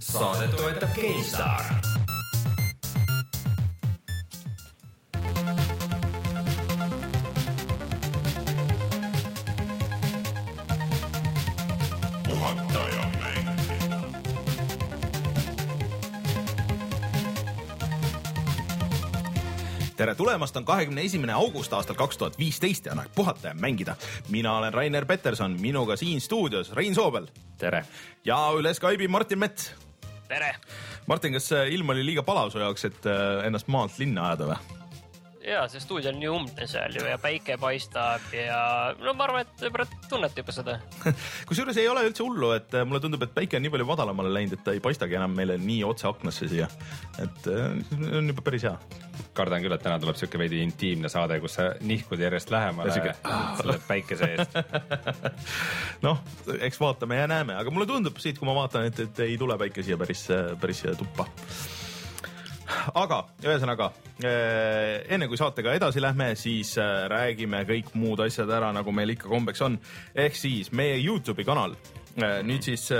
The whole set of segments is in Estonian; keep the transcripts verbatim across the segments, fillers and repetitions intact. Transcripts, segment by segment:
Saadet toetab GameStar. Puhataja mängida. Tere tulemast, on kahekümne esimene august aastal kaks tuhat viisteist ja on aeg puhata ja mängida. Mina olen Rainer Peterson, minuga siin stuudios Rein Soobel. Tere. Ja üle Skype'i Martin Mets. Tere. Martin, kas ilm oli liiga palav su jaoks, et ennast maalt linna ajada või? Jaa, see stuudio on nii umbne seal ju ja päike paistab ja no ma arvan, et võib-olla tunnete juba seda. Kusjuures ei ole üldse hullu, et mulle tundub, et päike on nii palju madalamale läinud, et ta ei paistagi enam meile nii otse aknasse siia. Et on juba päris hea. Kardan küll, et täna tuleb siuke veidi intiimne saade, kus sa nihkud järjest lähemale siuke, selle päikese eest. Noh, eks vaatame ja näeme, aga mulle tundub siit, kui ma vaatan, et, et ei tule päike siia päris, päris tuppa. Aga ühesõnaga, enne kui saatega edasi lähme, siis räägime kõik muud asjad ära, nagu meil ikka kombeks on. Ehk siis meie YouTube'i kanal. Nüüd siis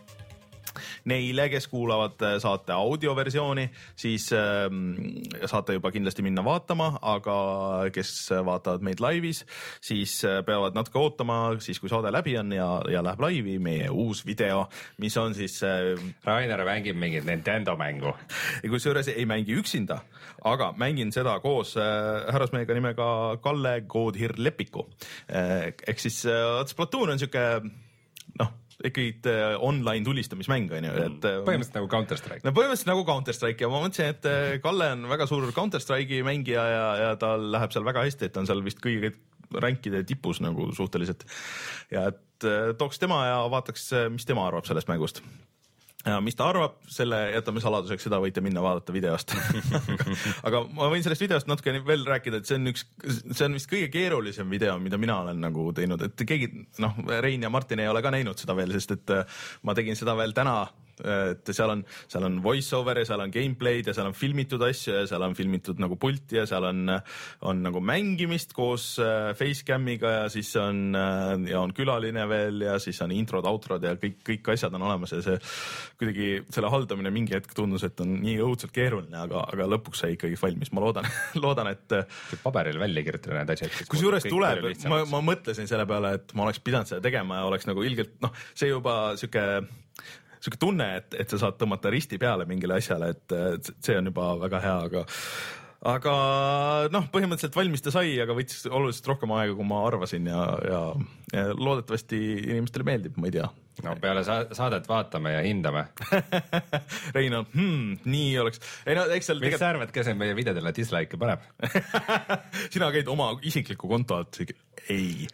neile, kes kuulavad saate audioversiooni, siis saate juba kindlasti minna vaatama, aga kes vaatavad meid laivis, siis peavad natuke ootama, siis kui saade läbi on ja, ja läheb laivi meie uus video, mis on siis Rainer mängib mingit Nintendo mängu. Kusjuures ei mängi üksinda, aga mängin seda koos härrasmehega nimega Kalle Koodhir Lepiku. Ehk siis Splatoon on siuke, noh, ikkagi online tulistamismäng on ju, et põhimõtteliselt nagu Counter-Strike. No põhimõtteliselt nagu Counter-Strike ja ma mõtlesin, et Kalle on väga suur Counter-Strike'i mängija ja, ja tal läheb seal väga hästi, et on seal vist kõige rankide tipus nagu suhteliselt. Ja et tooks tema ja vaataks, mis tema arvab sellest mängust. Ja mis ta arvab, selle jätame saladuseks, seda võite minna vaadata videost. aga ma võin sellest videost natuke veel rääkida, et see on üks, see on vist kõige keerulisem video, mida mina olen nagu teinud, et keegi, noh, Rein ja Martin ei ole ka näinud seda veel, sest et ma tegin seda veel täna, et seal on, seal on voice over ja seal on gameplay'd ja seal on filmitud asju ja seal on filmitud nagu pulti ja seal on, on nagu mängimist koos facecam'iga ja siis on, ja on külaline veel ja siis on introd, outrod ja kõik, kõik asjad on olemas ja see kuidagi selle haldamine mingi hetk tundus, et on nii õudselt keeruline, aga, aga lõpuks sai ikkagi valmis. Ma loodan, loodan, et paberil välja kirjutada need asjad. Kus juures tuleb, ma, ma mõtlesin selle peale, et ma oleks pidanud seda tegema ja oleks nagu ilgelt, noh, see juba siuke siuke tunne, et, et sa saad tõmmata risti peale mingile asjale, et see on juba väga hea, aga aga noh, põhimõtteliselt valmis ta sai, aga võttis oluliselt rohkem aega, kui ma arvasin ja, ja, ja loodetavasti inimestele meeldib, ma ei tea. No peale sa- saadet vaatame ja hindame. Rein on, hmm, nii oleks. Ei, no, eks seal Miks tegel... sa arvad, kes on meie videodele dislike'e paneb? Sina käid oma isikliku konto alt, ei.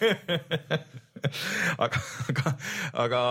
aga, aga, aga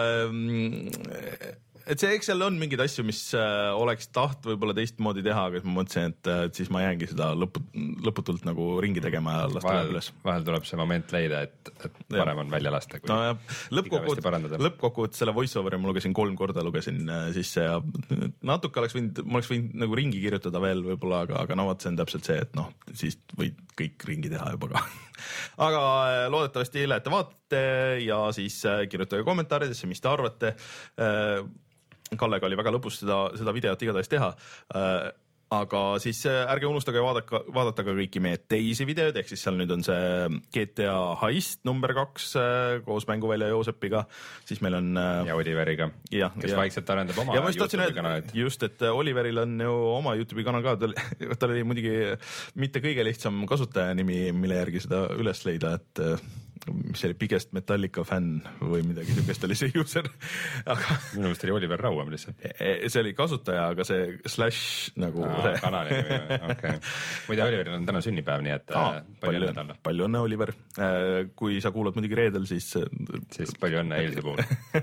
et see, eks seal on mingeid asju, mis oleks taht võib-olla teistmoodi teha, aga ma mõtlesin, et, et siis ma jäängi seda lõpu, lõputult nagu ringi tegema ja lasta vahel, üles. Vahel tuleb see moment leida, et, et parem on välja lasta. No, lõppkokkuvõttes lõppkokkuvõttes selle voiceoveri ma lugesin kolm korda, lugesin sisse ja natuke oleks võinud, ma oleks võinud nagu ringi kirjutada veel võib-olla, aga, aga no vaat see on täpselt see, et noh, siis võid kõik ringi teha juba ka. Aga loodetavasti lähete vaatate ja siis kirjutage kommentaaridesse, mis te arvate. Kallega oli väga lõbus seda, seda videot igatahes teha. Aga siis ärge unustage vaadata, vaadata ka kõiki meie teisi videod, ehk siis seal nüüd on see G T A Heist number kaks koos mänguvälja Joosepiga, siis meil on ja Oliveriga, ja, kes ja. vaikselt arendab oma YouTube'i kanalit. Just, et Oliveril on ju oma YouTube'i kanal ka, tal, tal oli muidugi mitte kõige lihtsam kasutaja nimi, mille järgi seda üles leida, et mis oli Biggest Metallica fänn või midagi niisugust oli see user. Aga minu meelest oli Oliver Rauam lihtsalt. See oli kasutaja, aga see slash nagu Aa, kanali nimi, okay. Muide, Oliveril on täna sünnipäev, nii et Aa, palju õnne talle. Palju õnne, Oliver. Kui sa kuulad muidugi reedel, siis siis palju õnne eilse puhul.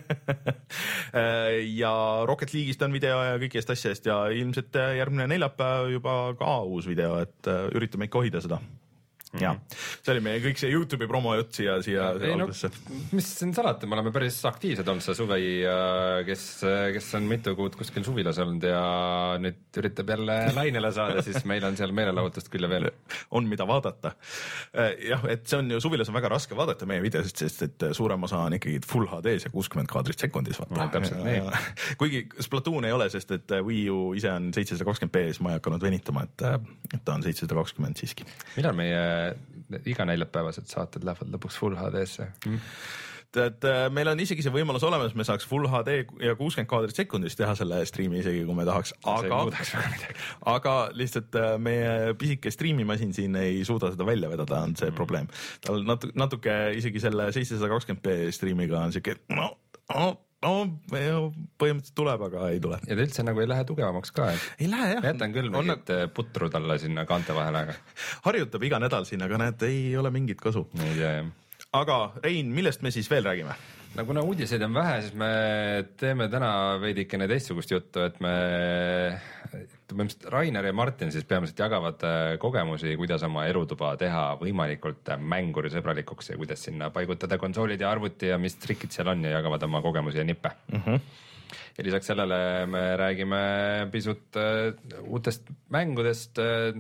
Ja Rocket League'ist on video ja kõigist asjast ja ilmselt järgmine neljapäev juba ka uus video, et üritame ikka hoida seda. ja see oli meie kõik see YouTube'i promojutt siia, siia ei, no, mis siin salata, me oleme päris aktiivsed olnud see suve, kes, kes on mitu kuud kuskil suvilas olnud ja nüüd üritab jälle lainele saada, siis meil on seal meelelahutust küll ja veel. On mida vaadata. Jah, et see on ju suvilas on väga raske vaadata meie videosid, sest et suurem osa on ikkagi full H D-s ja kuuskümmend kaadrit sekundis. No, täpselt nii. Kuigi Splatoon ei ole, sest et Wii U ise on seitsesada kakskümmend p, siis ma ei hakanud venitama, et, et ta on seitsesada kakskümmend siiski. Millal meie iga neljapäevased saated lähevad lõpuks full H D-sse? Mm. Et meil on isegi see võimalus olemas, me saaks full H D ja kuuskümmend kaadrit sekundis teha selle striimi isegi, kui me tahaks, aga, aga lihtsalt meie pisike striimimasin siin ei suuda seda välja vedada, on see mm. probleem. Tal natuke, natuke isegi selle seitsesada kakskümmend p striimiga on siuke, no, no, no põhimõtteliselt tuleb, aga ei tule. Ja ta üldse nagu ei lähe tugevamaks ka, et ei lähe, jah. Jätan küll mingit on... putru talle sinna kaante vahele, aga harjutab iga nädal siin, aga näed, ei ole mingit kasu. Ei tea, jah. Aga Rein, millest me siis veel räägime? No kuna uudiseid on vähe, siis me teeme täna veidikene teistsugust juttu, et me Rainer ja Martin siis peamiselt jagavad kogemusi, kuidas oma elutuba teha võimalikult mängurisõbralikuks ja kuidas sinna paigutada konsoolid ja arvuti ja mis trikid seal on ja jagavad oma kogemusi ja nippe. Uh-huh. Ja lisaks sellele me räägime pisut uutest mängudest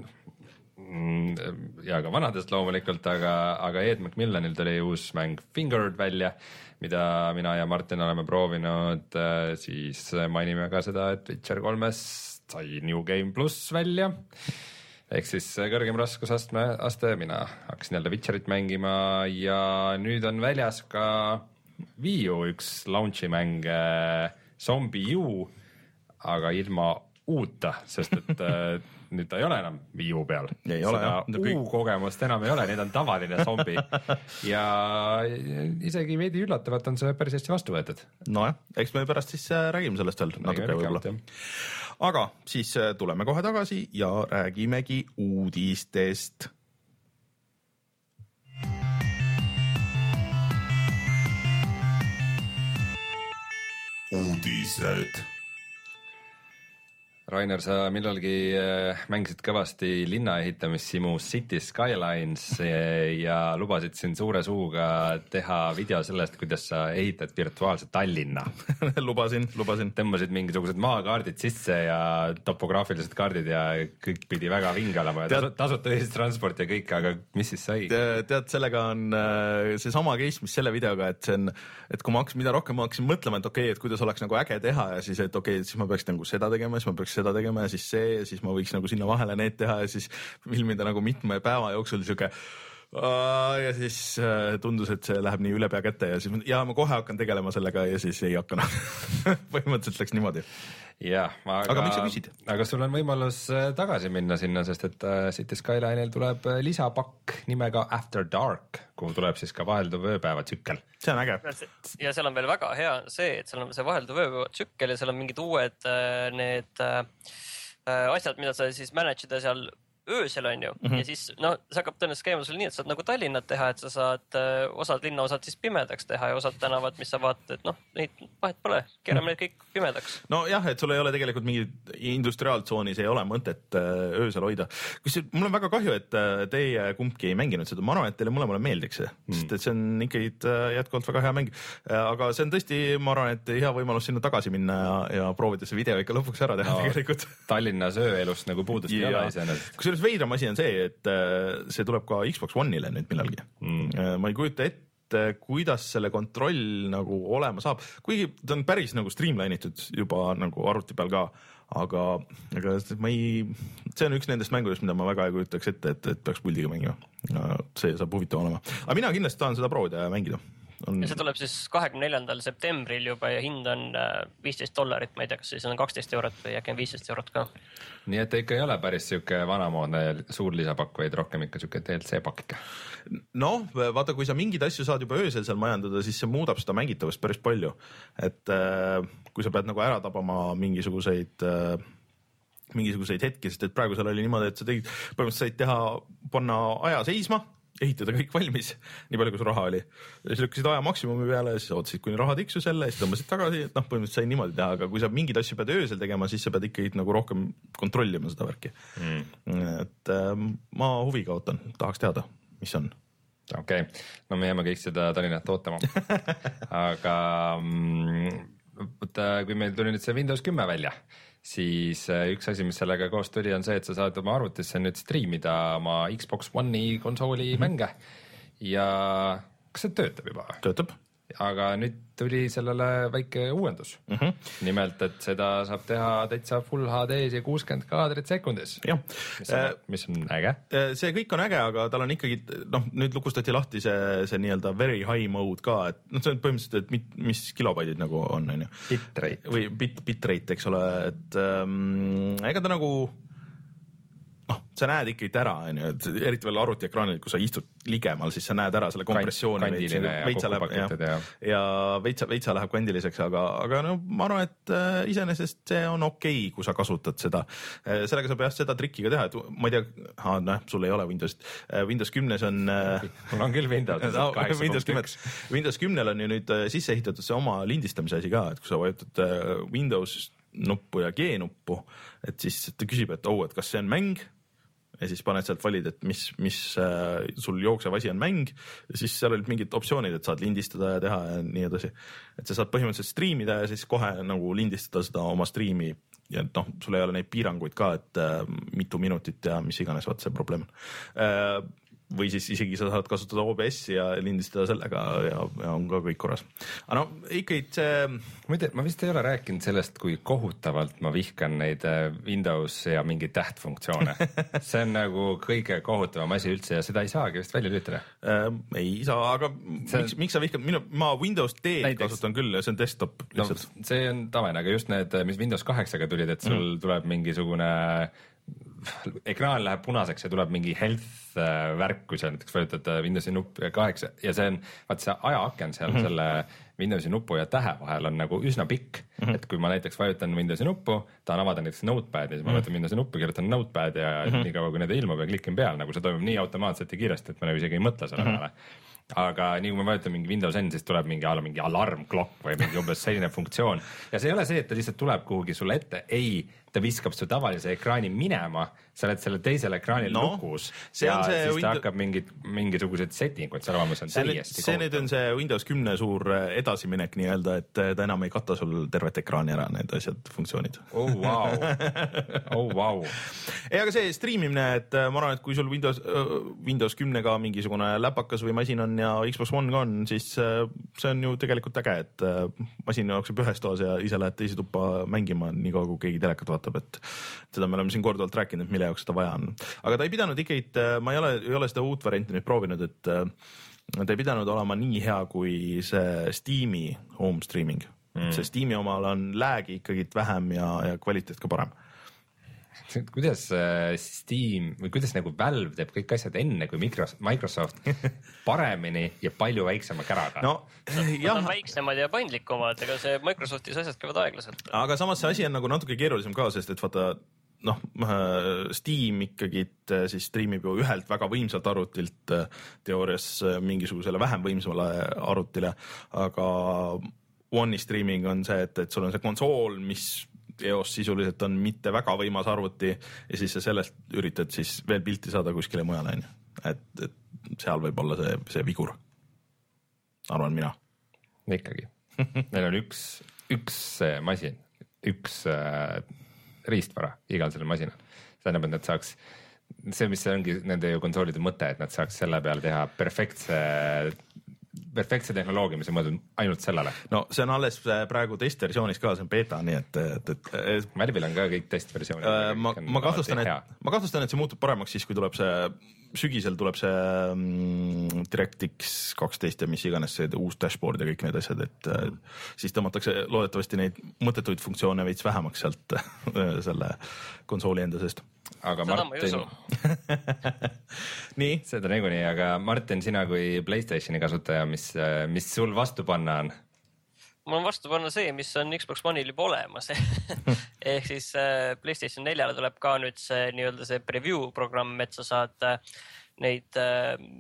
ja ka vanadest loomulikult, aga, aga Ed McMillanil tuli uus mäng Fingered välja, mida mina ja Martin oleme proovinud, siis mainime ka seda, et Witcher kolmes sai New Game Plus välja, ehk siis kõrgem raskusastme aste, mina hakkasin jälle Witcherit mängima ja nüüd on väljas ka Wii U üks launchi mäng Zombie U, aga ilma uuta, sest et nüüd ta ei ole enam Wii U peal. Ei ole, seda U-kogemust enam ei ole, nüüd on tavaline zombi. Ja isegi veidi üllatavalt on see päris hästi vastu võetud. No jah, eks me pärast siis räägime sellest veel natuke võib-olla. Aga siis tuleme kohe tagasi ja räägimegi uudistest. Uudised. Rainer, sa millalgi mängisid kõvasti linna ehitamissimu City Skylines ja lubasid siin suure suuga teha video sellest, kuidas sa ehitad virtuaalse Tallinna. lubasin, lubasin. Tõmbasid mingisugused maakaardid sisse ja topograafilised kaardid ja kõik pidi väga vinge olema ja tead, tasuta ühistransport ja kõik, aga mis siis sai? Tead, tead, sellega on see sama case, mis selle videoga, et see on, et kui ma hakkasin, mida rohkem ma hakkasin mõtlema, et okei, okay, et kuidas oleks nagu äge teha ja siis, et okei okay,, siis ma peaks nagu seda tegema, siis ma peaks seda tegema ja siis see ja siis ma võiks nagu sinna vahele need teha ja siis filmida nagu mitme päeva jooksul siuke ja siis tundus, et see läheb nii üle pea kätte ja siis ja ma kohe hakkan tegelema sellega ja siis ei hakanud. Põhimõtteliselt läks niimoodi. Ja, aga, aga miks sa küsid? Aga sul on võimalus tagasi minna sinna, sest et City Skyline'il tuleb lisapakk nimega After Dark, kuhu tuleb siis ka vahelduv ööpäeva tsükkel. See on äge. Ja seal on veel väga hea see, et seal on see vahelduv ööpäeva tsükkel ja seal on mingid uued need asjad, mida sa siis manage ida seal öösel on ju mm -hmm. ja siis no see hakkab tõenäoliselt käima sul nii, et saad nagu Tallinnat teha, et sa saad äh, osad linnaosad siis pimedaks teha ja osad tänavad, mis sa vaatad, et noh, neid vahet pole, keerame need kõik pimedaks. No jah, et sul ei ole tegelikult mingi industriaaltsoonis ei ole mõtet äh, öösel hoida. Kus mul on väga kahju, et äh, teie kumbki ei mänginud seda, ma arvan, et teile mõlemale meeldiks see, mm. sest et see on ikkagi äh, jätkuvalt väga hea mäng äh,, aga see on tõesti, ma arvan, et hea võimalus sinna tagasi minna ja, ja proovida see video ikka lõpuks ära teha no, tegelikult. Tallinnas ööelust nagu puudust ei ole iseenesest. Kusjuures veidram asi on see, et see tuleb ka Xbox One'ile nüüd millalgi mm.. ma ei kujuta ette, kuidas selle kontroll nagu olema saab, kuigi ta on päris nagu streamline'itud juba nagu arvuti peal ka, aga, aga ma ei, see on üks nendest mängudest, mida ma väga ei kujutaks ette, et, et peaks puldiga mängima. See saab huvitav olema. Aga mina kindlasti tahan seda proovida ja mängida. On... Ja see tuleb siis kahekümne neljandal septembril juba ja hind on viisteist dollarit, ma ei tea, kas siis on kaksteist eurot või äkki on viisteist eurot ka. Nii et ikka ei ole päris siuke vanamoodne suur lisapakk, vaid rohkem ikka siuke D L C pakk. No, vaata, kui sa mingid asju saad juba öösel seal majandada, siis see muudab seda mängitavust päris palju. Et kui sa pead nagu ära tabama mingisuguseid mingisuguseid hetki, sest et praegu seal oli niimoodi, et sa tegid, põhimõtteliselt said teha, panna aja seisma, ehitada kõik valmis, nii palju kui su raha oli. Siis lükkasid aja maksimumi peale ja siis ootasid, kuni raha tiksus jälle ja siis tõmbasid tagasi, et noh, põhimõtteliselt sai niimoodi teha, aga kui sa mingid asju pead öösel tegema, siis sa pead ikkagi nagu rohkem kontrollima seda värki. Mm. Et äh, ma huviga ootan, tahaks teada. mis on. Okei okay., no me jääme kõik seda Tallinnat ootama aga võtta, kui meil tuli nüüd see Windows kümme välja, siis üks asi, mis sellega koos tuli, on see, et sa saad oma arvutisse nüüd striimida oma Xbox One'i konsooli mm-hmm. mänge ja kas see töötab juba? Töötab. Aga nüüd tuli sellele väike uuendus mm-hmm. nimelt, et seda saab teha täitsa full H D-s ja kuuskümmend kaadrit sekundis. Mis, on, mis on äge. See kõik on äge, aga tal on ikkagi, noh, nüüd lukustati lahti see, see nii-öelda very high mode ka, et noh, see on põhimõtteliselt, et mit, mis kilobaidid nagu on, on ju. Bitrate. Või bit, bitrate, eks ole, et ähm, ega ta nagu noh, sa näed ikkagi ära, et eriti veel arvutiekraanil, kui sa istud ligemal, siis sa näed ära selle kompressiooni. Kandiline ja kokkupakitud ja. Ja veitsa, veitsa läheb kandiliseks, aga, aga no ma arvan, et äh, iseenesest see on okei, kui sa kasutad seda. Äh, sellega saab jah seda trikki ka teha, et ma ei tea, ah, näh, sul ei ole Windowsit. Äh, Windows kümnes on... Äh, mul on küll Windows. no, Windows kümme. Windows kümnel on ju nüüd sisse ehitatud see oma lindistamise asi ka, et kui sa vajutad äh, Windows nuppu ja G nuppu, et siis ta küsib, et oh, et kas see on mäng ja siis paned sealt valid, et mis, mis äh, sul jooksev asi on mäng ja siis seal olid mingid optsioonid, et saad lindistada ja teha ja nii edasi. Et sa saad põhimõtteliselt striimida ja siis kohe nagu lindistada seda oma striimi ja noh, sul ei ole neid piiranguid ka, et äh, mitu minutit ja mis iganes, vaat see probleem äh, või siis isegi sa saad kasutada O B S-i ja lindistada sellega ja, ja on ka kõik korras. Aga no ikkagi see... Muide, ma vist ei ole rääkinud sellest, kui kohutavalt ma vihkan neid Windows ja mingi tähtfunktsioone. See on nagu kõige kohutavam asi üldse ja seda ei saagi vist välja lülitada. Äh, ei saa, aga see... miks, miks sa vihkad? Minu, ma Windows D näiteks... kasutan küll ja see on desktop. No, see on tavaine, aga just need, mis Windows kaheksaga tulid, et sul mm. tuleb mingisugune... ekraan läheb punaseks ja tuleb mingi health värk, kui sa näiteks vajutad Windowsi nupp kaheksa ja see on, vaat see ajaaken seal mm-hmm. selle Windowsi nupu ja tähe vahel on nagu üsna pikk, mm-hmm. et kui ma näiteks vajutan Windowsi nuppu, tahan avada näiteks Notepad ja siis ma vajutan mm-hmm. Windowsi nuppu, kirjutan Notepad ja mm-hmm. nii kaua kui need ilmub ja klikin peal, nagu see toimub nii automaatselt ja kiiresti, et ma nagu isegi ei mõtle selle peale mm-hmm. aga nii kui ma vajutan mingi Windows N, siis tuleb mingi, mingi alarmklokk või mingi umbes selline funktsioon ja see ei ole see, et ta lihtsalt tuleb kuhugi sulle ette, ei, ta viskab su tavalise ekraani minema, sa oled selle teisel ekraanil no, lukus ja siis ta Windows... hakkab mingid, mingisugused settingud seal olemas on see täiesti see nüüd on see Windows kümne suur edasiminek nii-öelda, et ta enam ei kata sul tervet ekraani ära, need asjad, funktsioonid. Oh wow, oh wow. Ei, aga see streamimine, et ma arvan, et kui sul Windows, Windows kümnega mingisugune läpakas või masin on ja Xbox One ka on, siis see on ju tegelikult äge, et masin jookseb ühes toas ja ise lähed teise tuppa mängima nii kaua, kui keegi telekat vaatab, et seda me oleme siin korduvalt rääkinud, mille jaoks seda vaja on. Aga ta ei pidanud ikkagi, ma ei ole, ei ole seda uut varianti nüüd proovinud, et ta ei pidanud olema nii hea kui see Steam'i home streaming. Mm. See Steam'i omal on lag'i ikkagi vähem ja, ja kvaliteet ka parem. Kuidas Steam või kuidas nagu Valve teeb kõik asjad enne kui Microsoft paremini ja palju väiksema käraga? No, jah. On väiksemad ja paindlikumad, ega see Microsoftis asjad käivad aeglaselt. Aga samas see asi on nagu natuke keerulisem ka, sest et vaata, noh, Steam ikkagi siis streamib ju ühelt väga võimsalt arvutilt teoorias mingisugusele vähem võimsamale arvutile, aga One'i streaming on see, et, et sul on see konsool, mis eos sisuliselt on mitte väga võimas arvuti ja siis sa sellest üritad siis veel pilti saada kuskile mujale, et, et seal võib olla see, see vigur. Arvan mina. Ikkagi. Meil on üks, üks masin, üks äh, riistvara igal sellel masinal. See tähendab, et nad saaks, see, mis ongi nende konsoolide mõte, et nad saaks selle peale teha perfektse perfektse tehnoloogia, mis on mõeldud ainult sellele. No see on alles praegu testversioonis ka, see on beta, nii et, et, et Märbil on ka kõik testversioonid. Äh, ma, ma kahtlustan, et, ma kahtlustan, et see muutub paremaks siis, kui tuleb see, sügisel tuleb see mm, DirectX kaksteist ja mis iganes see uus dashboard ja kõik need asjad, et mm. siis tõmmatakse loodetavasti neid mõttetuid funktsioone veits vähemaks sealt selle konsooli enda seest. Aga seda Martin, nii, seda niikuinii, aga Martin, sina kui PlayStationi kasutaja, mis, mis sul vastu panna on? Mul on vastu panna see, mis on Xbox One'il juba olemas. Ehk siis PlayStation neljale tuleb ka nüüd see nii-öelda see preview programm, et sa saad neid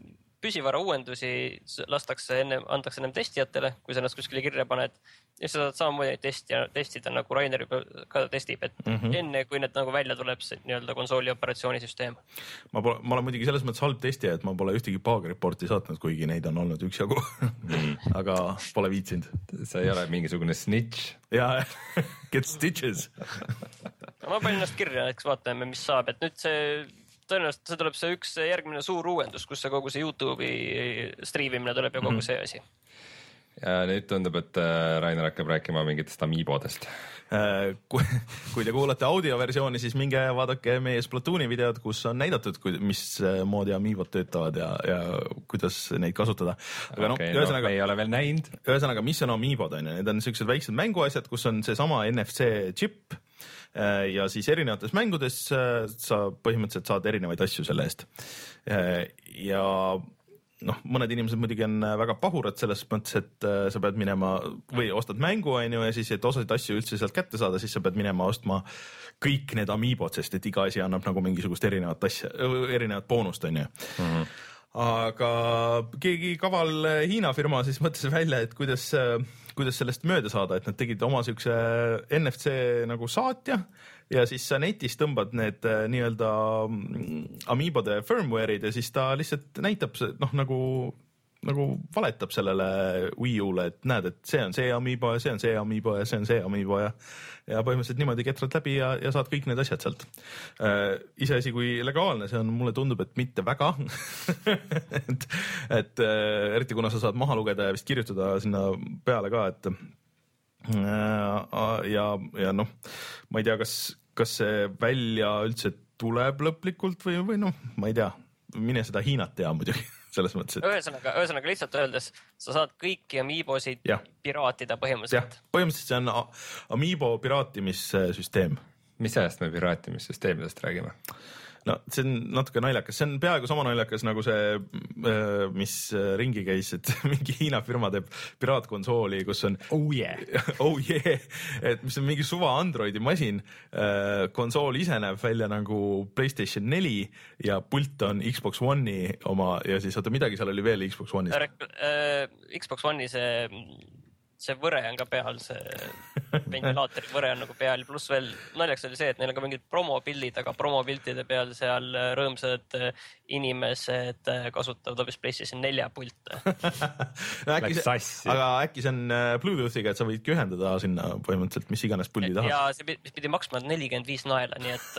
püsivara uuendusi lastakse enne, antakse ennem testijatele, kui sa ennast kuskile kirja paned. Ja sa saad samamoodi testi, testida, nagu Rainer ka testib, et mm -hmm. enne kui need nagu välja tuleb see nii-öelda konsooli operatsioonisüsteem. Ma, pole, ma olen muidugi selles mõttes halb testija, et ma pole ühtegi bug reporti saatnud, kuigi neid on olnud üksjagu mm. aga pole viitsinud. sa ei ole mingisugune snitch. jaa, get stitches. ma panin ennast kirja, eks vaatame, mis saab, et nüüd see tõenäoliselt see tuleb see üks järgmine suur uuendus, kus see kogu see YouTube'i striimimine tuleb ja kogu see asi. Ja nüüd tundub, et Rainer hakkab rääkima mingitest amiibodest. Kui, kui te kuulate audioversiooni, siis minge vaadake meie Splatooni videod, kus on näidatud, mis moodi amiibod töötavad ja, ja kuidas neid kasutada. Aga okay, no, ühesõnaga, no, me ei ole veel näinud. Ühesõnaga, mis on amiibod? On? Need on sellised väiksed mänguasjad, kus on seesama N F C chip ja siis erinevates mängudes sa põhimõtteliselt saad erinevaid asju selle eest. Ja noh, mõned inimesed muidugi on väga pahurad selles mõttes, et sa pead minema või ostad mängu, on ju, ja siis, et osasid asju üldse sealt kätte saada, siis sa pead minema ostma kõik need amiibod, sest et iga asi annab nagu mingisugust erinevat asja, erinevat boonust, on ju. Mm-hmm. Aga keegi kaval Hiina firma siis mõtles välja, et kuidas, kuidas sellest mööda saada, et nad tegid oma siukse N F C nagu saatja ja siis sa netis tõmbad need nii-öelda amiibode firmware'id ja siis ta lihtsalt näitab noh, nagu, nagu valetab sellele Wii U-le, et näed, et see on see amiibo ja see on see amiibo ja see on see amiibo ja, ja põhimõtteliselt niimoodi ketrad läbi ja, ja saad kõik need asjad sealt. Äh, iseasi kui legaalne, see on, mulle tundub, et mitte väga. et et äh, eriti kuna sa saad maha lugeda ja vist kirjutada sinna peale ka, et ja, ja noh, ma ei tea, kas, kas see välja üldse tuleb lõplikult või, või noh, ma ei tea, mine seda Hiinat tea muidugi selles mõttes, et ühesõnaga, ühesõnaga lihtsalt öeldes, sa saad kõiki amiibosid ja. piraatida põhimõtteliselt. Ja, põhimõtteliselt see on amiibo piraatimissüsteem. Mis ajast me piraatimissüsteemidest räägime? No see on natuke naljakas, see on peaaegu sama naljakas nagu see, mis ringi käis, et mingi Hiina firma teeb piraatkonsooli, kus on oh yeah, oh yeah, et mis on mingi suva Androidi masin, konsool ise näeb välja nagu PlayStation neli ja pult on Xbox One'i oma ja siis oota, midagi seal oli veel Xbox One'is. Xbox One'i see see võre on ka peal, see ventilaatori võre on nagu peal, pluss veel naljaks oli see, et neil on ka mingid promopildid, aga promopiltide peal seal rõõmsad inimesed kasutavad hoopis PlayStation nelja pilte. no, äkki see, aga äkki see on Bluetoothiga, et sa võidki ühendada sinna põhimõtteliselt mis iganes pulli tahad. Ja see pidi maksma nelikümmend viis naela, nii et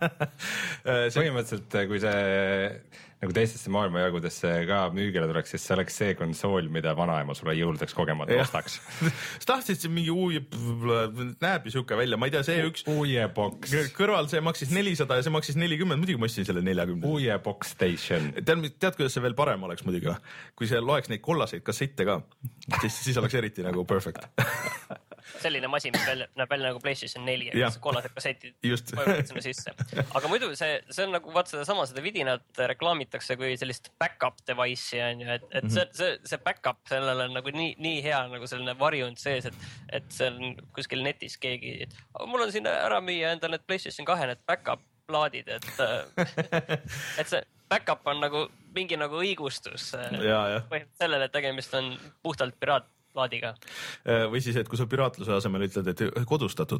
see... põhimõtteliselt, kui see nagu teistesse maailmajagudesse ka müügile tuleks, siis see oleks see konsool, mida vanaema sulle jõuludeks kogemata ostaks. sa tahtsid siin mingi uue, näeb ju siuke välja, ma ei tea, see üks uue box. Kõrval see maksis nelisada ja see maksis nelikümmend, muidugi ma ostsin selle neljakümne. Uue box station. Tead, tead, kuidas see veel parem oleks muidugi, kui see loeks neid kollaseid kassette ka, siis, siis oleks eriti nagu perfect. selline masin, mis välja, näeb välja nagu PlayStation neli, et kollased kassetid võivad sinna sisse. Aga muidu see, see on nagu vaat seda sama, seda vidinat reklaamitakse kui sellist back-up device'i on ju, et, et see, see, see back-up sellel on nagu nii, nii hea nagu selline variant sees, et, et see on kuskil netis keegi, et mul on siin ära müüa enda need PlayStation kahe need back-up plaadid, et, et see back-up on nagu mingi nagu õigustus sellele, et tegemist on puhtalt piraat plaadiga. Või siis, et kui sa piraatluse asemel ütled, et kodustatud.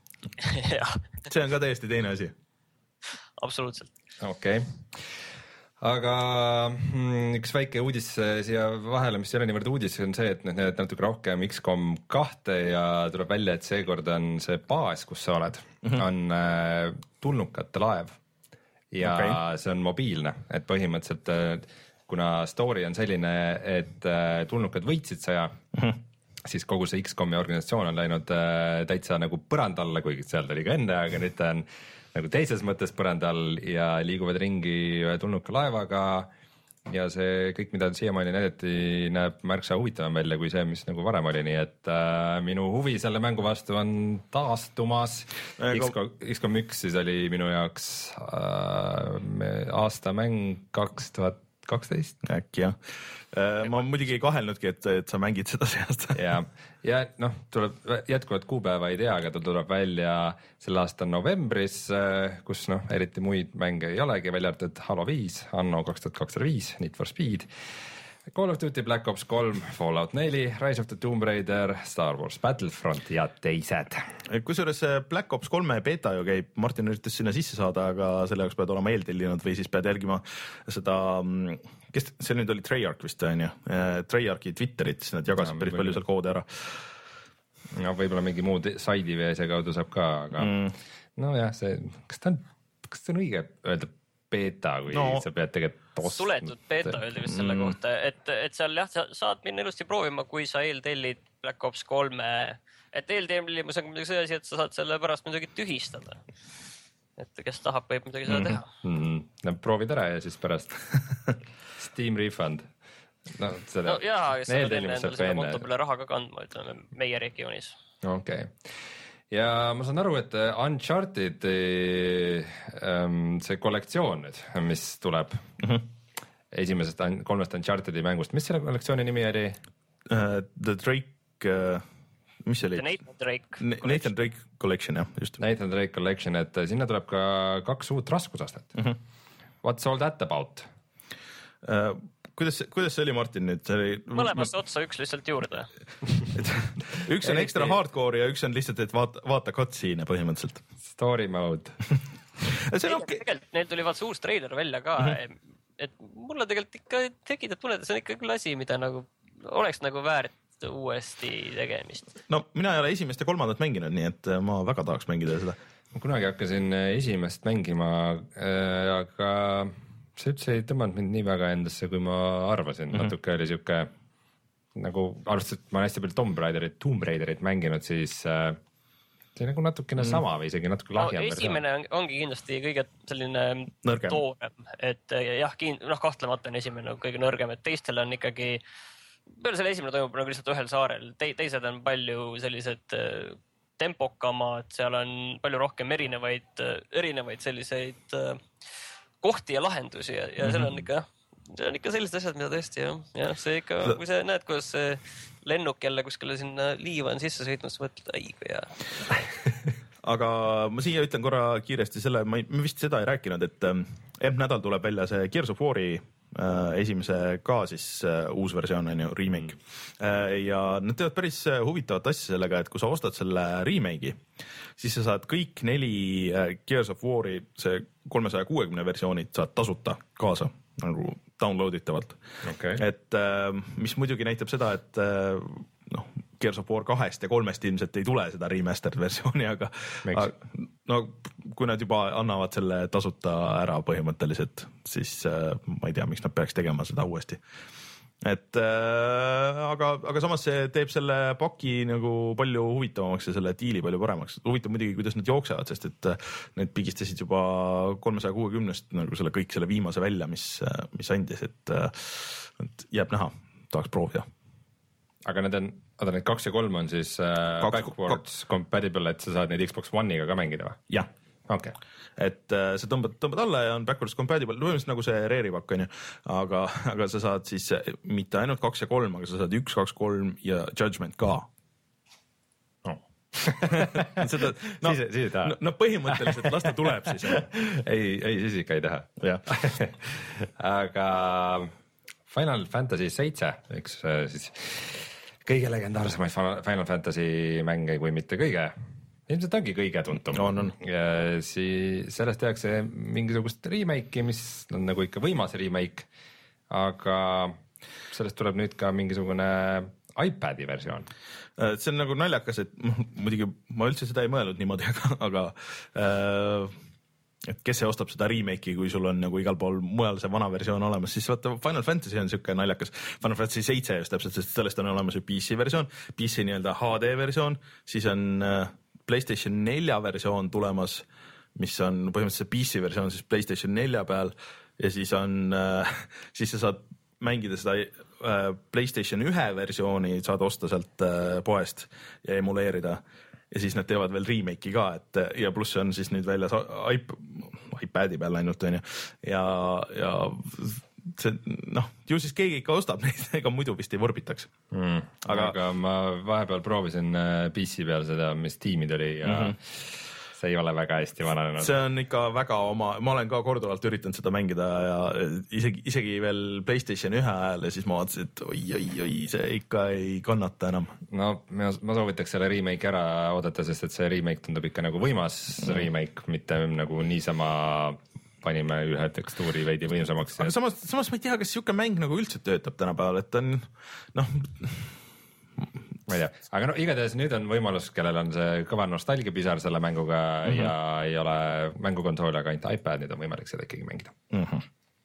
see on ka täiesti teine asi. Absoluutselt. Okei. Okay. Aga üks väike uudis siia vahele, mis ei ole niivõrd uudis, on see, et need natuke rohkem X COM kahte ja tuleb välja, et seekord on see baas, kus sa oled, mm-hmm. on tulnukate laev. Ja okay. see on mobiilne, et põhimõtteliselt kuna story on selline, et äh, tulnukad võitsid sõja, mm-hmm. siis kogu see X COM-i organisatsioon on läinud äh, täitsa nagu põrand alla, kuigi seal oli ka enne, aga nüüd ta on nagu teises mõttes põrand all ja liiguvad ringi ühe tulnuka laevaga ja see kõik, mida siiamaani näidati, näeb märksa huvitavam välja kui see, mis nagu varem oli, nii et äh, minu huvi selle mängu vastu on taastumas. X COM üks siis oli minu jaoks äh, aasta mäng kaks tuhat kaksteist. äkki jah. Ma muidugi ei kahelnudki, et, et sa mängid seda see aasta. ja, ja noh, tuleb jätkuvalt kuupäeva ei tea, aga ta tuleb välja selle aasta novembris, kus noh, eriti muid mänge ei olegi, välja arvatud Halo viis, Anno kaks tuhat kakssada viis, Need for Speed, Call of Duty Black Ops kolm, Fallout neli, Rise of the Tomb Raider, Star Wars Battlefront ja teised. Kusjuures Black Ops kolme beta ju käib, Martin üritas sinna sisse saada, aga selle jaoks pead olema eeltellinud või siis pead jälgima seda, kes see nüüd oli, Treyarch vist on ju, Treyarchi Twitterit, siis nad jagasid päris palju seal koode ära. No võib-olla mingi muud saidi või asja kaudu saab ka, aga mm. no jah, see, kas ta on, kas ta on õige öelda beta, kui no, sa pead tegelikult ostma. Suletud beta öeldi vist selle mm. kohta, et, et seal jah, sa saad minna ilusti proovima, kui sa eeltellid Black Ops kolme, et eeltellimus on midagi see asi, et sa saad selle pärast midagi tühistada. Et kes tahab, võib midagi seda teha. Mm-hmm. No proovid ära ja siis pärast Steam refund. No, seda, no jaa, kes sa pead enne endale selle konto peale raha ka kandma, ütleme, meie regioonis. Okei. Okay. Ja ma saan aru, et Uncharted ähm, see kollektsioon nüüd, mis tuleb mm-hmm. esimesest kolmest Unchartedi mängust, mis selle kollektsiooni nimi oli? Uh, the Drake, uh, mis see oli? The Nathan Drake. Nathan Drake Collection, jah, just. Nathan Drake Collection, et sinna tuleb ka kaks uut raskusastet. Mm-hmm. What's all that about? Uh, kuidas, kuidas see oli, Martin, nüüd? Oli... Mõlemast ma... otsa üks lihtsalt juurde. üks on ekstra hardcore ja üks on lihtsalt, et vaata, vaata cutscene põhimõtteliselt. Story mode. see on okei. Tegelikult neil tuli vaat see uus treiler välja ka, mm-hmm. et mulle tegelikult ikka tekitab tunnet, see on ikka küll asi, mida nagu oleks nagu väärt uuesti tegemist. No mina ei ole esimest ja kolmandat mänginud, nii et ma väga tahaks mängida seda. Ma kunagi hakkasin esimest mängima, aga see üldse ei tõmmanud mind nii väga endasse, kui ma arvasin. Mm-hmm. Natuke oli siuke, nagu arvestades, et ma olen hästi palju Tomb Raiderit, Tomb Raiderit mänginud, siis äh, see nagu natukene mm-hmm. sama või isegi natuke lahjem. No, esimene on, ongi kindlasti kõige selline nõrgem. Toorem, et jah, noh, kahtlemata on esimene kõige nõrgem, et teistel on ikkagi, peale selle esimene toimub nagu lihtsalt ühel saarel, Te, teised on palju sellised äh, tempokamad, seal on palju rohkem erinevaid, erinevaid selliseid äh, kohti ja lahendusi ja, ja seal on ikka, see on ikka sellised asjad, mida tõesti jah, jah, see ikka, kui sa näed, kuidas see lennuk jälle kuskile sinna liiva on sisse sõitnud, sa mõtled, ai kui hea. Aga ma siia ütlen korra kiiresti selle, ma, ma vist seda ei rääkinud, et M nädal tuleb välja see Gears of War'i äh, esimese ka siis äh, uus versioon on ju, remake äh, ja nad teevad päris huvitavat asja sellega, et kui sa ostad selle remake'i, siis sa saad kõik neli äh, Gears of War'i see kolmesaja kuuekümne versioonid saad tasuta kaasa nagu download itavalt. Okay. Et äh, mis muidugi näitab seda, et äh, noh, Gears of War kahest ja kolmest ilmselt ei tule seda remastered versiooni, aga, aga no kui nad juba annavad selle tasuta ära põhimõtteliselt, siis äh, ma ei tea, miks nad peaks tegema seda uuesti. Et äh, aga, aga samas see teeb selle paki nagu palju huvitavamaks ja selle diili palju paremaks. Huvitav muidugi, kuidas nad jooksevad, sest et need pigistasid juba kolmesaja kuuekümnest nagu selle kõik selle viimase välja, mis, mis andis, et, et jääb näha, tahaks proovida. Aga need on, oota, need kaks ja kolm on siis äh, kaks, backwards kaks. Compatible, et sa saad neid Xbox One'iga ka mängida või? Jah. Okay. Et äh, sa tõmbad, tõmbad alla ja on backwards compatible, põhimõtteliselt nagu see Raripak on ju, aga, aga sa saad siis mitte ainult kaks ja kolm, aga sa saad üks, kaks, kolm ja Judgment ka. Oh. Seda, no, siis, siis no, no põhimõtteliselt las ta tuleb siis. ei, ei, siis ikka ei taha. Aga Final Fantasy seitse, eks siis kõige legendaarsemaid Final Fantasy mänge, kui mitte kõige, ilmselt ongi kõige tuntum. On, on. Ja siis sellest tehakse mingisugust remake'i, mis on nagu ikka võimas remake, aga sellest tuleb nüüd ka mingisugune iPadi versioon. See on nagu naljakas, et muidugi ma üldse seda ei mõelnud niimoodi, aga, aga äh, et kes see ostab seda remake'i, kui sul on nagu igal pool mujal see vana versioon olemas, siis vaata Final Fantasy on siuke naljakas. Final Fantasy seitse just täpselt, sest sellest on olemas ju P C versioon, P C nii-öelda H D versioon, siis on äh, PlayStation nelja versioon tulemas, mis on põhimõtteliselt P C versioon siis PlayStation nelja peal ja siis on äh, siis sa saad mängida seda äh, PlayStation ühe versiooni, saad osta sealt äh, poest ja emuleerida. Ja siis nad teevad veel remake'i ka, et ja pluss on siis nüüd väljas iP- iPadi peal ainult on ju ja, ja see noh, ju siis keegi ikka ostab neid, ega muidu vist ei vorbitaks mm,. aga... aga ma vahepeal proovisin P C peal seda, mis tiimid oli ja mm -hmm. see ei ole väga hästi vananenud. see on ikka väga oma, ma olen ka korduvalt üritanud seda mängida ja isegi, isegi veel PlayStation ühe ajal ja siis ma vaatasin, et oi, oi, oi, see ikka ei kannata enam. No ma, ma soovitaks selle remake ära oodata, sest et see remake tundub ikka nagu võimas mm. remake, mitte nagu niisama panime ühe tekstuuri veidi võimsamaks. Aga samas, samas ma ei tea, kas siuke mäng nagu üldse töötab tänapäeval, et on noh... ma ei tea, aga no igatahes nüüd on võimalus, kellel on see kõva nostalgiapisar selle mänguga mm -hmm. ja ei ole mängukonsool, aga ainult iPad, nüüd on võimalik seda ikkagi mängida mm. -hmm.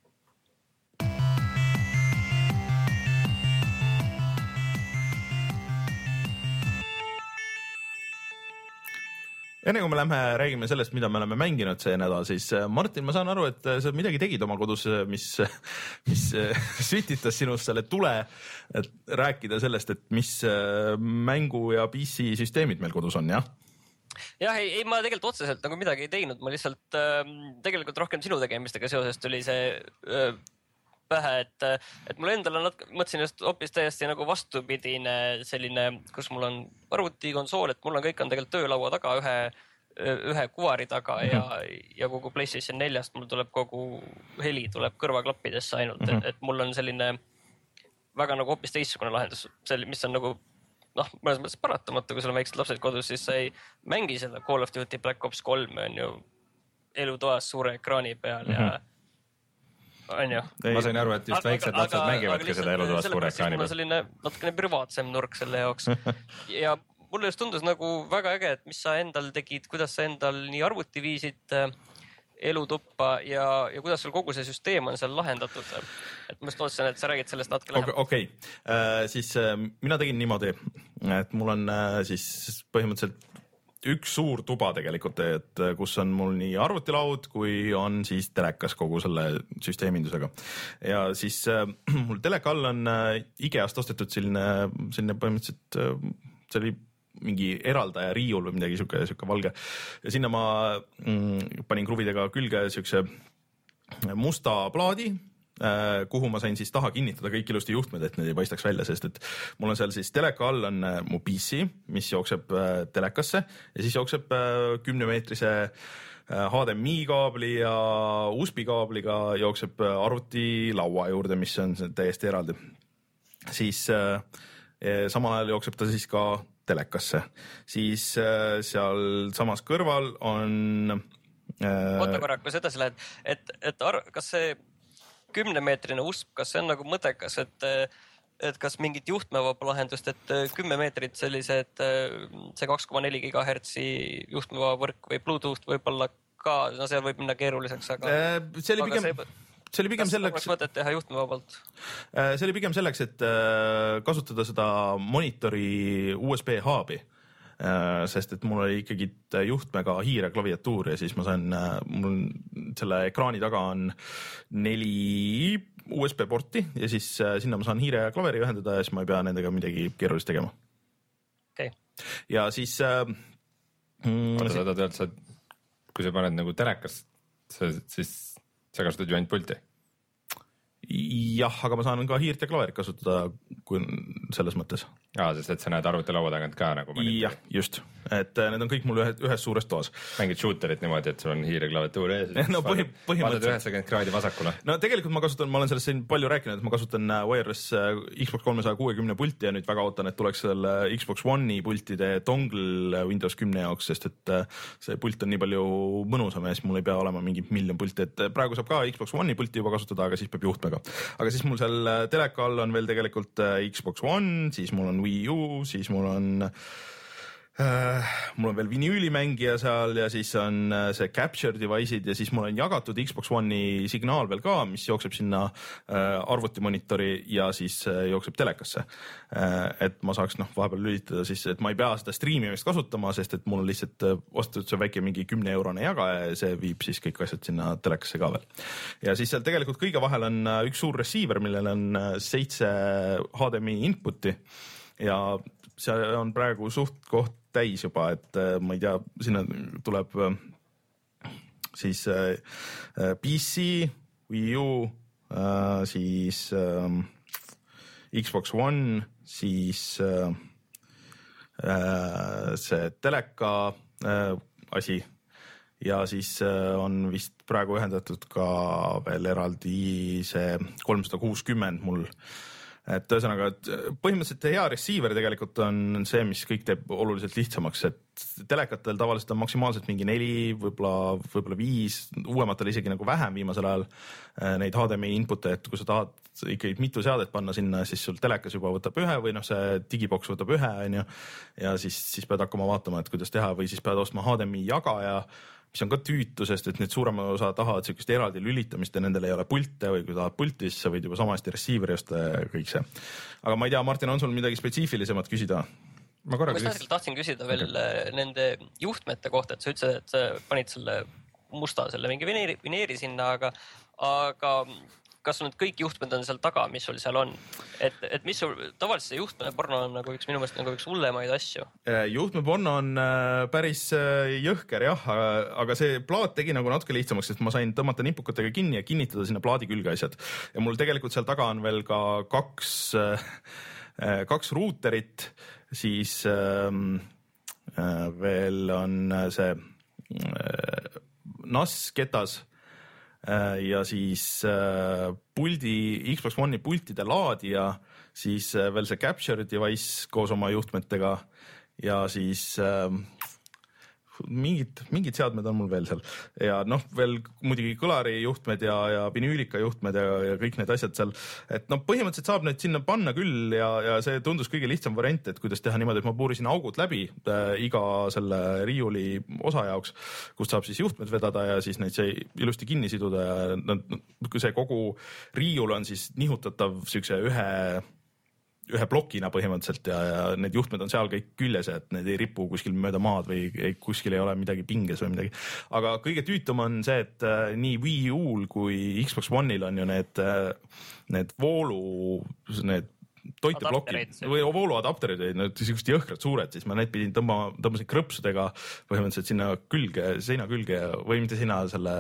enne kui me lähme räägime sellest, mida me oleme mänginud see nädal, siis Martin, ma saan aru, et sa midagi tegid oma kodus, mis, mis sütitas sinust selle tule, et rääkida sellest, et mis mängu ja P C süsteemid meil kodus on, jah? jah, ei, ei, ma tegelikult otseselt nagu midagi ei teinud, ma lihtsalt äh, tegelikult rohkem sinu tegemistega seoses tuli see äh, pähe, et, et mul endal on natuke, mõtlesin just hoopis täiesti nagu vastupidine selline, kus mul on arvuti, konsool, et mul on kõik on tegelikult töölaua taga ühe, ühe kuvari taga ja, ja kogu PlayStation neljast mul tuleb kogu heli tuleb kõrvaklappidesse ainult, et, et mul on selline väga nagu hoopis teistsugune lahendus, mis on nagu noh, mõnes mõttes paratamatu, kui sul on väiksed lapsed kodus, siis sa ei mängi seda Call of Duty Black Ops kolm on ju elutoas suure ekraani peal ja mm-hmm. on ju. ma sain aru, et just väiksed aga, lapsed mängivadki seda elutoas suure ekraani peal. Selline natukene privaatsem nurk selle jaoks ja mulle just tundus nagu väga äge, et mis sa endal tegid, kuidas sa endal nii arvuti viisid elutuppa ja, ja kuidas sul kogu see süsteem on seal lahendatud. Et ma just lootsin, et sa räägid sellest natuke lähemalt. Okei, okay. äh, siis äh, mina tegin niimoodi, et mul on äh, siis põhimõtteliselt üks suur tuba tegelikult, et kus on mul nii arvutilaud kui on siis telekas kogu selle süsteemindusega. Ja siis äh, mul teleka all on äh, IKEA-st ostetud selline, selline põhimõtteliselt, äh, see oli mingi eraldaja riiul või midagi siuke, siuke valge. Ja sinna ma mm, panin kruvidega külge siukse musta plaadi, äh, kuhu ma sain siis taha kinnitada kõik ilusti juhtmed, et need ei paistaks välja, sest et mul on seal siis teleka all on äh, mu P C, mis jookseb äh, telekasse ja siis jookseb äh, kümnemeetrise H D M I kaabli ja U S B kaabliga jookseb arvuti laua juurde, mis on täiesti eraldi. Siis äh, samal ajal jookseb ta siis ka telekasse, siis äh, seal samas kõrval on äh... oota korra, kui sa edasi lähed, et, et ar- kas see kümnemeetrine U S B, kas see on nagu mõttekas, et, et kas mingit juhtmevaba lahendust, et kümme meetrit sellised see kaks koma neli gigahertsi juhtmevaba võrk või Bluetooth võib-olla ka, no see võib minna keeruliseks, aga äh, see oli pigem see... see oli pigem kas selleks, kas mõtet teha juhtmevabalt? See oli pigem selleks, et kasutada seda monitori U S B haabi, sest et mul oli ikkagi juhtmega hiire klaviatuur ja siis ma sain, mul selle ekraani taga on neli U S B porti ja siis sinna ma saan hiire ja klaveri ühendada ja siis ma ei pea nendega midagi keerulist tegema. Okay. Ja siis mm, oota, oota, oota, sa, kui sa paned nagu telekas, siis sa kasutad ju ainult pulti? Jah, aga ma saan ka hiirt ja klaverit kasutada kui selles mõttes. Aa, sest et sa näed arvutilaua tagant ka nagu monitori. Jah, just. Et need on kõik mul ühes, ühes suures toas. Mängid shooterit niimoodi, et sul on hiir ja klaviatuur ees. No põhi, vaatad üheksakümmend kraadi vasakule. No tegelikult ma kasutan, ma olen sellest siin palju rääkinud, et ma kasutan wireless Xbox kolmesaja kuuekümne pulti ja nüüd väga ootan, et tuleks selle Xbox One'i pultide dongle Windows kümne jaoks, sest et see pult on nii palju mõnusam ja siis mul ei pea olema mingi miljon pulti, et praegu saab ka Xbox One'i pulti juba kasutada, aga siis peab juhtmega. Aga siis mul seal teleka all on veel tegelikult Xbox One, siis mul on Wii U, siis mul on äh, mul on veel vinüülimängija seal ja siis on see capture device'id ja siis mul on jagatud Xbox One'i signaal veel ka, mis jookseb sinna äh, arvutimonitori ja siis äh, jookseb telekasse. Äh, et ma saaks noh, vahepeal lülitada siis, et ma ei pea seda streamimist kasutama, sest et mul on lihtsalt ostetud see väike mingi kümne eurone jaga ja see viib siis kõik asjad sinna telekasse ka veel. Ja siis seal tegelikult kõige vahel on üks suur receiver, millel on seitse H D M I input'i ja see on praegu suht koht täis juba, et ma ei tea, sinna tuleb siis P C, Wii U, äh, siis äh, Xbox One, siis äh, see teleka äh, asi ja siis äh, on vist praegu ühendatud ka veel eraldi see kolmsada kuuskümmend mul. Et ühesõnaga, et põhimõtteliselt hea receiver tegelikult on see, mis kõik teeb oluliselt lihtsamaks, et telekatel tavaliselt on maksimaalselt mingi neli, võib-olla, võib-olla viis, uuematel isegi nagu vähem viimasel ajal neid H D M I input'e, et kui sa tahad ikkagi mitu seadet panna sinna, siis sul telekas juba võtab ühe või noh, see digiboks võtab ühe, on ju, ja siis, siis pead hakkama vaatama, et kuidas teha või siis pead ostma H D M I jagaja, mis on ka tüütu, sest et need suurema osa tahavad sellist eraldi lülitamist ja nendel ei ole pulte või kui tahad pulti, siis sa võid juba samasti receiver'i osta ja kõik see. Aga ma ei tea, Martin, on sul midagi spetsiifilisemat küsida? Ma korraga ma küs... tahtsin küsida veel okay. nende juhtmete kohta, et sa ütlesid, et sa panid selle musta, selle mingi vineeri, vineeri sinna, aga, aga kas need kõik juhtmed on seal taga, mis sul seal on? Et, et mis sul, tavaliselt see juhtmene porno on nagu üks minu meelest nagu üks hullemaid asju. Juhtme porno on päris jõhker jah, aga, aga see plaat tegi nagu natuke lihtsamaks, sest ma sain tõmmata nipukatega kinni ja kinnitada sinna plaadi külge asjad. Ja mul tegelikult seal taga on veel ka kaks, kaks ruuterit, siis ähm, veel on see äh, N A S ketas ja siis puldi, Xbox One'i pultide laadija, siis veel see capture device koos oma juhtmetega ja siis mingid, mingid seadmed on mul veel seal ja noh, veel muidugi kõlari juhtmed ja, ja vinüülika juhtmed ja, ja kõik need asjad seal, et noh, põhimõtteliselt saab need sinna panna küll ja, ja see tundus kõige lihtsam variant, et kuidas teha niimoodi, et ma puurisin augud läbi äh, iga selle riiuli osa jaoks, kust saab siis juhtmed vedada ja siis neid see ilusti kinni siduda ja no, see kogu riiul on siis nihutatav siukse ühe ühe plokina põhimõtteliselt ja, ja need juhtmed on seal kõik küljes, et need ei ripu kuskil mööda maad või ei, kuskil ei ole midagi pinges või midagi. Aga kõige tüütum on see, et äh, nii Wii U-l kui Xbox One'il on ju need, need voolu, need toiteplokid või vooluadapterid olid need siuksed jõhkrad suured, siis ma need pidin tõmba, tõmbasin krõpsudega põhimõtteliselt sinna külge, seina külge või mitte sinna selle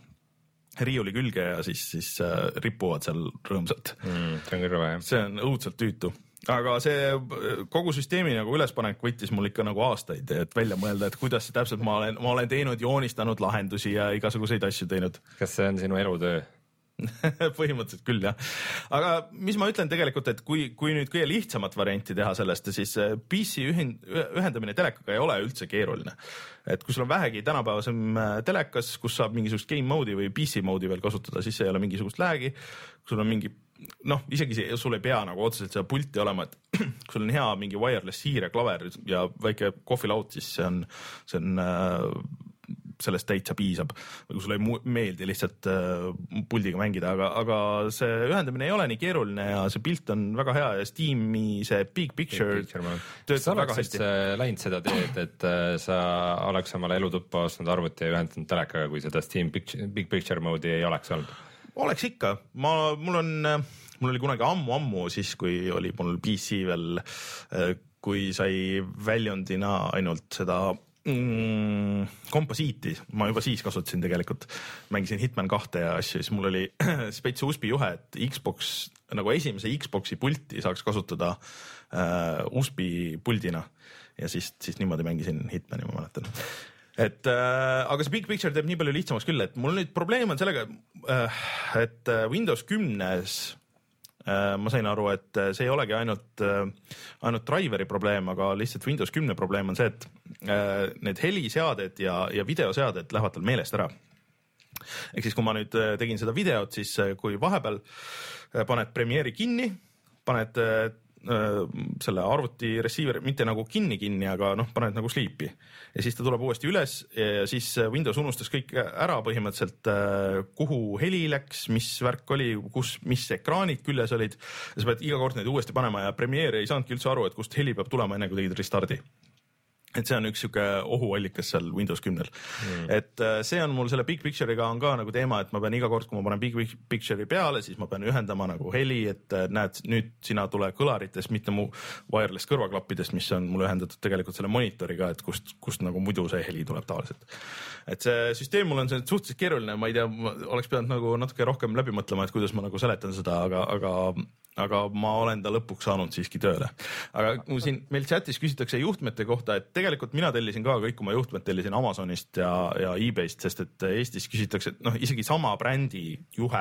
riiuli külge ja siis, siis äh, ripuvad seal rõõmsalt mm,. see on kõrva, jah. See on õudselt tüütu. Aga see kogu süsteemi nagu ülespanek võttis mul ikka nagu aastaid, et välja mõelda, et kuidas see täpselt ma olen, ma olen teinud, joonistanud lahendusi ja igasuguseid asju teinud. Kas see on sinu elutöö? Põhimõtteliselt küll jah, aga mis ma ütlen tegelikult, et kui, kui nüüd kõige lihtsamat varianti teha sellest, siis P C ühind, ühendamine telekaga ei ole üldse keeruline, et kui sul on vähegi tänapäevasem telekas, kus saab mingisugust game mode'i või P C mode'i veel kasutada, siis ei ole mingisugust lag'i, kui sul on mingi noh, isegi see, sul ei pea nagu otseselt seda pulti olema, et kui sul on hea mingi wireless hiire, klaver ja väike kohvilaut, siis see on, see on äh, sellest täitsa piisab, või kui sulle ei meeldi lihtsalt äh, puldiga mängida, aga, aga see ühendamine ei ole nii keeruline ja see pilt on väga hea ja Steam'i see Big Picture töötab väga hästi. Läinud seda teed, et äh, sa oleks omale elutuppa ostnud arvuti ja ühendanud telekaga, kui seda Steam Picture, Big Picture mode'i ei oleks olnud? Oleks ikka, ma, mul on, mul oli kunagi ammu-ammu siis, kui oli mul P C veel, kui sai väljundina ainult seda Mm, komposiiti, ma juba siis kasutasin tegelikult, mängisin Hitman kahte ja asju, siis mul oli spets U S B juhe, et Xbox, nagu esimese Xboxi pulti saaks kasutada uh, U S B puldina ja siis, siis niimoodi mängisin Hitmani, ma mäletan. Et äh, aga see Big Picture teeb nii palju lihtsamaks küll, et mul nüüd probleem on sellega, äh, et Windows kümnes ma sain aru, et see ei olegi ainult, ainult driveri probleem, aga lihtsalt Windows kümne probleem on see, et need heliseaded ja, ja videoseaded lähevad tal meelest ära. Ehk siis, kui ma nüüd tegin seda videot, siis kui vahepeal paned Premiere'i kinni, paned selle arvuti receiver mitte nagu kinni kinni, aga noh, paned nagu sleep'i ja siis ta tuleb uuesti üles ja siis Windows unustas kõik ära põhimõtteliselt, kuhu heli läks, mis värk oli, kus, mis ekraanid küljes olid ja sa pead iga kord neid uuesti panema ja Premiere ei saanudki üldse aru, et kust heli peab tulema enne kui tegid restardi. et see on üks siuke ohuallikas seal Windows kümnel mm.. et see on mul selle Big Picture'iga on ka nagu teema, et ma pean iga kord, kui ma panen Big Picture'i peale, siis ma pean ühendama nagu heli, et näed, nüüd sina tule kõlaritest, mitte mu wireless kõrvaklappidest, mis on mul ühendatud tegelikult selle monitoriga, et kust, kust nagu muidu see heli tuleb tavaliselt. Et see süsteem mul on see suhteliselt keeruline, ma ei tea, oleks pidanud nagu natuke rohkem läbi mõtlema, et kuidas ma nagu seletan seda, aga, aga aga ma olen ta lõpuks saanud siiski tööle. Aga kui siin meil chatis küsitakse juhtmete kohta, et tegelikult mina tellisin ka kõik oma juhtmed, tellisin Amazonist ja, ja eBayst, sest et Eestis küsitakse, noh isegi sama brändi juhe,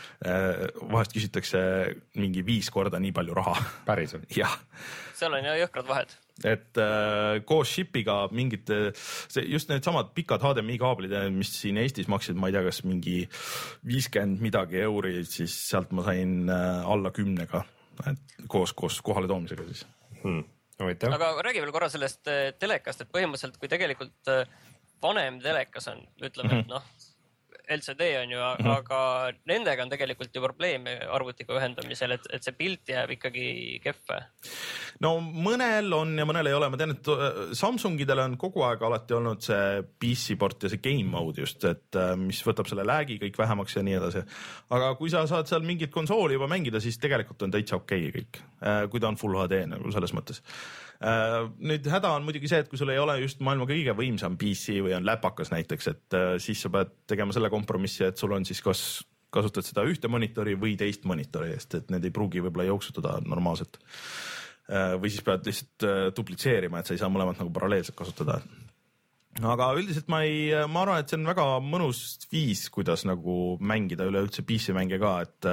vahest küsitakse mingi viis korda nii palju raha. Päriselt? Jah. Seal on ja jõhkrad vahed. Et äh, koos shipiga mingid, see just need samad pikad H D M I kaablid, mis siin Eestis maksid, ma ei tea, kas mingi viiskümmend midagi euri, siis sealt ma sain äh, alla kümnega, et koos, koos kohale toomisega siis hmm.. Aga räägi veel korra sellest telekast, et põhimõtteliselt kui tegelikult vanem telekas on, ütleme, et noh, L C D on ju, aga nendega on tegelikult ju probleeme arvutiga ühendamisel, et, et see pilt jääb ikkagi kehve. No mõnel on ja mõnel ei ole. Ma tean, et Samsungidel on kogu aeg alati olnud see P C-port ja see game mode just, et mis võtab selle lag'i kõik vähemaks ja nii edasi. Aga kui sa saad seal mingit konsooli juba mängida, siis tegelikult on täitsa okei kõik, kui ta on full H D nagu selles mõttes. Nüüd häda on muidugi see, et kui sul ei ole just maailma kõige võimsam P C või on läpakas näiteks, et siis sa pead tegema selle kompromissi, et sul on siis kas kasutad seda ühte monitori või teist monitori eest, et need ei pruugi võib-olla jooksutada normaalselt. Või siis pead lihtsalt duplitseerima, et sa ei saa mõlemat nagu paralleelselt kasutada. Aga üldiselt ma ei, ma arvan, et see on väga mõnus viis, kuidas nagu mängida üleüldse P C mänge ka, et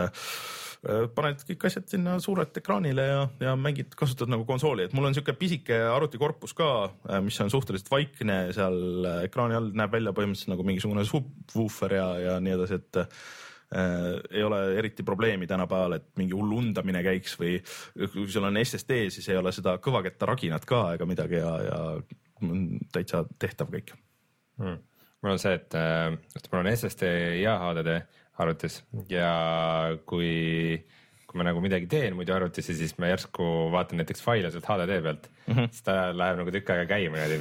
paned kõik asjad sinna suurelt ekraanile ja, ja mängid, kasutad nagu konsooli, et mul on siuke pisike arvutikorpus ka, mis on suhteliselt vaikne seal ekraani all, näeb välja põhimõtteliselt nagu mingisugune subwoofer ja, ja nii edasi, et äh, ei ole eriti probleemi tänapäeval, et mingi hull undamine käiks või kui sul on S S D, siis ei ole seda kõvaketta raginat ka ega midagi ja, ja täitsa tehtav kõik hmm.. Mul on see, et, et mul on S S D ja H D D arvutis ja kui, kui ma nagu midagi teen muidu arvutis, siis ma järsku vaatan näiteks faile sealt H D D pealt, mm -hmm. siis ta läheb nagu tükk aega käima ja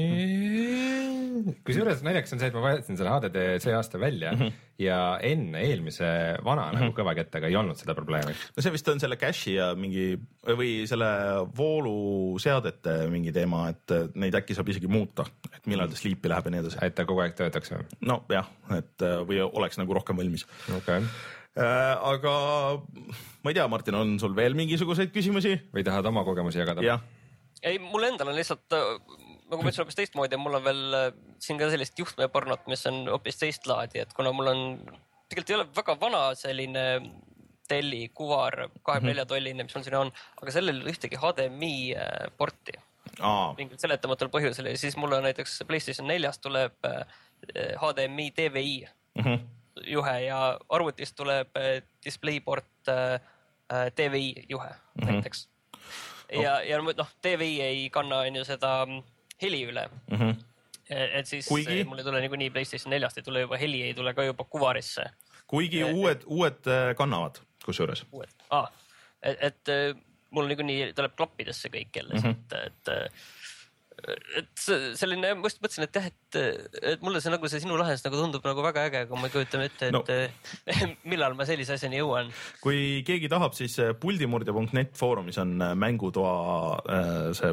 kusjuures naljakas on see, et ma vahetasin selle H D D see aasta välja mm -hmm. ja enne eelmise vana mm -hmm. nagu kõvakettaga ei olnud seda probleemi. No see vist on selle cache'i ja mingi või selle vooluseadete mingi teema, et neid äkki saab isegi muuta, et millal ta sleep'i läheb ja nii edasi. Et ta kogu aeg töötaks või? No jah, et või oleks nagu rohkem valmis. Okay. Äh, aga ma ei tea, Martin, on sul veel mingisuguseid küsimusi? Või tahad oma kogemusi jagada? Jah. Ei, mul endal on lihtsalt, nagu ma ütlesin hoopis teistmoodi, mul on veel siin ka sellist juhtmepornot, mis on hoopis teist laadi, et kuna mul on, tegelikult ei ole väga vana selline telli, kuvar, kahekümne nelja tolline, mis on siin on, aga sellel ühtegi H D M I porti. Mingil seletamatul põhjusel ja siis mul on näiteks PlayStation neljast tuleb H D M I D V I mm -hmm. juhe ja arvutist tuleb DisplayPort D V I juhe mm -hmm. näiteks. Ja, ja noh, D V I ei kanna on ju seda heli üle. Mm -hmm. Et siis Kuigi... mul ei tule nagu nii PlayStation neljast, ei tule juba heli, ei tule ka juba kuvarisse. Kuigi et, uued, uued kannavad, kusjuures. Uued. Ah, et, et mul nagu nii tuleb klappidesse kõik jälle mm, -hmm. et, et et selline, ma just mõtlesin, et jah, et, et mulle see nagu see sinu lahendus nagu tundub nagu väga äge, kui ma kujutan ette, et no. millal ma sellise asjani jõuan. Kui keegi tahab, siis puldimurdja punkt net foorumis on mängutoa see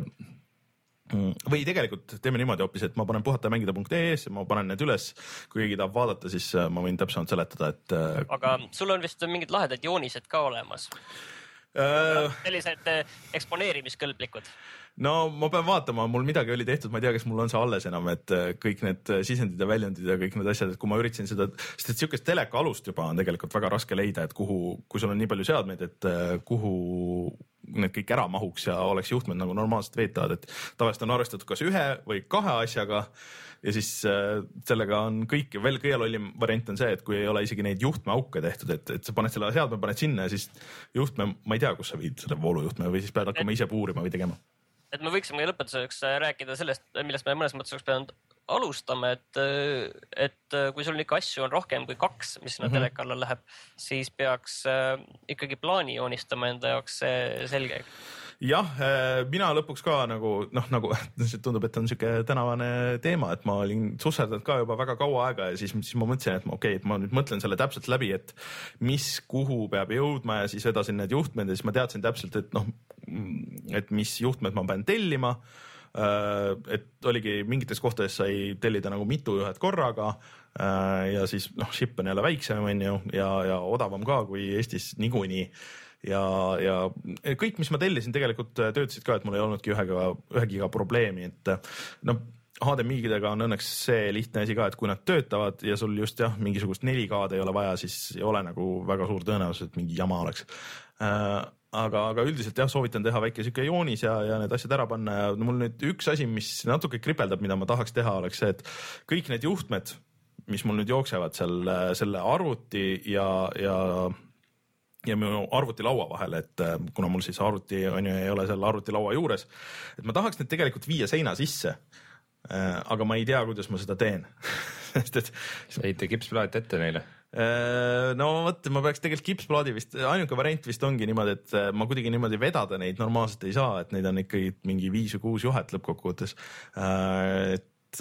või tegelikult teeme niimoodi hoopis, et ma panen puhatamängida.ee-s, ma panen need üles, kui keegi tahab vaadata, siis ma võin täpsemalt seletada, et aga sul on vist mingid lahedad joonised ka olemas uh... sellised eksponeerimiskõlblikud. No ma pean vaatama, mul midagi oli tehtud, ma ei tea, kas mul on see alles enam, et kõik need sisendid ja väljundid ja kõik need asjad, et kui ma üritasin seda, sest et siukest teleka alust juba on tegelikult väga raske leida, et kuhu, kui sul on nii palju seadmeid, et kuhu need kõik ära mahuks ja oleks juhtmed nagu normaalselt veetavad, et tavaliselt on arvestatud kas ühe või kahe asjaga ja siis sellega on kõik, veel kõige lollim variant on see, et kui ei ole isegi neid juhtmeauke tehtud, et, et sa paned selle seadme, paned sinna ja siis juhtme, ma ei tea, kus sa viid selle voolujuhtme või siis pead hakkama ise puurima või tegema. Et me võiksime lõpetuseks rääkida sellest, millest me mõnes mõttes oleks pidanud alustama, et, et kui sul ikka asju on rohkem kui kaks, mis sinna mm -hmm. teleka alla läheb, siis peaks ikkagi plaani joonistama enda jaoks selge. jah, mina lõpuks ka nagu noh, nagu tundub, et on siuke tänavane teema, et ma olin susserdanud ka juba väga kaua aega ja siis, siis ma mõtlesin, et ma okei okay,, et ma nüüd mõtlen selle täpselt läbi, et mis, kuhu peab jõudma ja siis vedasin need juhtmed ja siis ma teadsin täpselt, et noh, et mis juhtmed ma pean tellima. Et oligi mingites kohtades sai tellida nagu mitu juhet korraga ja siis noh, ship on jälle väiksem on ju ja, ja odavam ka kui Eestis niikuinii. Ja, ja kõik, mis ma tellisin, tegelikult töötasid ka, et mul ei olnudki ühega, ühegiga probleemi, et no H D M I-dega on õnneks see lihtne asi ka, et kui nad töötavad ja sul just jah, mingisugust neli K-d ei ole vaja, siis ei ole nagu väga suur tõenäosus, et mingi jama oleks. Äh, aga, aga üldiselt jah, soovitan teha väike siuke joonis ja, ja need asjad ära panna ja mul nüüd üks asi, mis natuke kripeldab, mida ma tahaks teha, oleks see, et kõik need juhtmed, mis mul nüüd jooksevad seal selle arvuti ja, ja ja minu arvutilaua vahel, et kuna mul siis arvuti on ju, ei ole seal arvutilaua juures, et ma tahaks need tegelikult viia seina sisse, aga ma ei tea, kuidas ma seda teen. Sest et heite kipsplaat ette neile? No võt, ma peaks tegelikult kipsplaadi vist, ainuke variant vist ongi niimoodi, et ma kuidagi niimoodi vedada neid normaalselt ei saa, et neid on ikkagi mingi viis või kuus juhet lõppkokkuvõttes. Et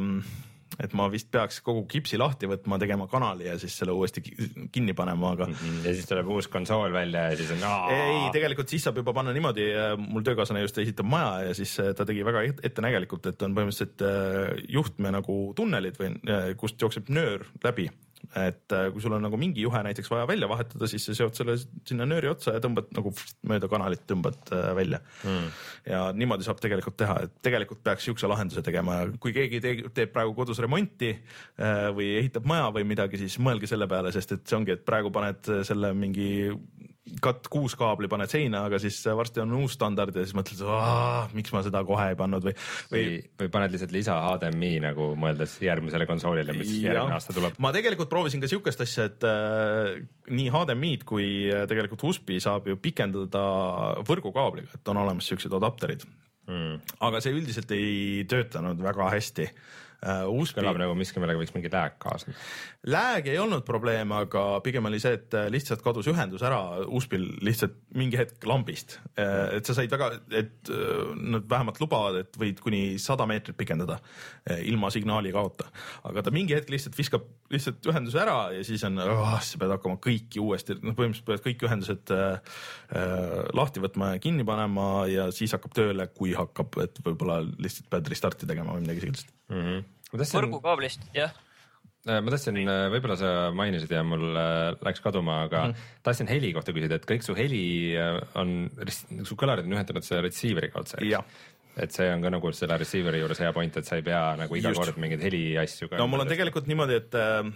et ma vist peaks kogu kipsi lahti võtma, tegema kanali ja siis selle uuesti kinni panema, aga ja siis tuleb uus konsool välja ja siis on aa. Ei, tegelikult siis saab juba panna niimoodi, mul töökaaslane just esitab maja ja siis ta tegi väga ettenägelikult, et on põhimõtteliselt juhtme nagu tunnelid või kust jookseb nöör läbi. Et kui sul on nagu mingi juhe näiteks vaja välja vahetada, siis sa seod selle sinna nööri otsa ja tõmbad nagu mööda kanalit tõmbad välja. Hmm. Ja niimoodi saab tegelikult teha, et tegelikult peaks siukse lahenduse tegema. Kui keegi teeb praegu kodus remonti või ehitab maja või midagi, siis mõelge selle peale, sest et see ongi, et praegu paned selle mingi kat kuus kaabli paned seina, aga siis varsti on uus standard ja siis mõtled, miks ma seda kohe ei pannud või, või... või paned lihtsalt lisa H D M I nagu mõeldes järgmisele konsoolile, mis ja. järgmine aasta tuleb. Ma tegelikult proovisin ka siukest asja, et äh, nii H D M I-d kui tegelikult U S B-i saab ju pikendada võrgukaabliga, et on olemas siuksed adapterid. Hmm. Aga see üldiselt ei töötanud väga hästi. U S B... Kõlab nagu miski, millega võiks mingi lääg kaasneda. Lääg ei olnud probleem, aga pigem oli see, et lihtsalt kadus ühendus ära U S B-l lihtsalt mingi hetk lambist. Et sa said väga, et nad vähemalt lubavad, et võid kuni sada meetrit pikendada ilma signaali kaota. Aga ta mingi hetk lihtsalt viskab lihtsalt ühenduse ära ja siis on, oh, sa pead hakkama kõiki uuesti, no põhimõtteliselt pead kõik ühendused äh, lahti võtma ja kinni panema ja siis hakkab tööle, kui hakkab, et võib-olla lihtsalt pead restarti tegema või midagi sellist. Mm-hmm. Tahtsin... võrgukaablist, jah. Ma tahtsin, võib-olla sa mainisid ja mul läks kaduma, aga mm -hmm. tahtsin heli kohta küsida, et kõik su heli on, su kõlarid on ühendanud selle receiver'i kaudse. Et see on ka nagu selle receiver'i juures hea point, et sa ei pea nagu iga Just. kord mingeid heli asju ka. No mul on tegelikult niimoodi, et äh,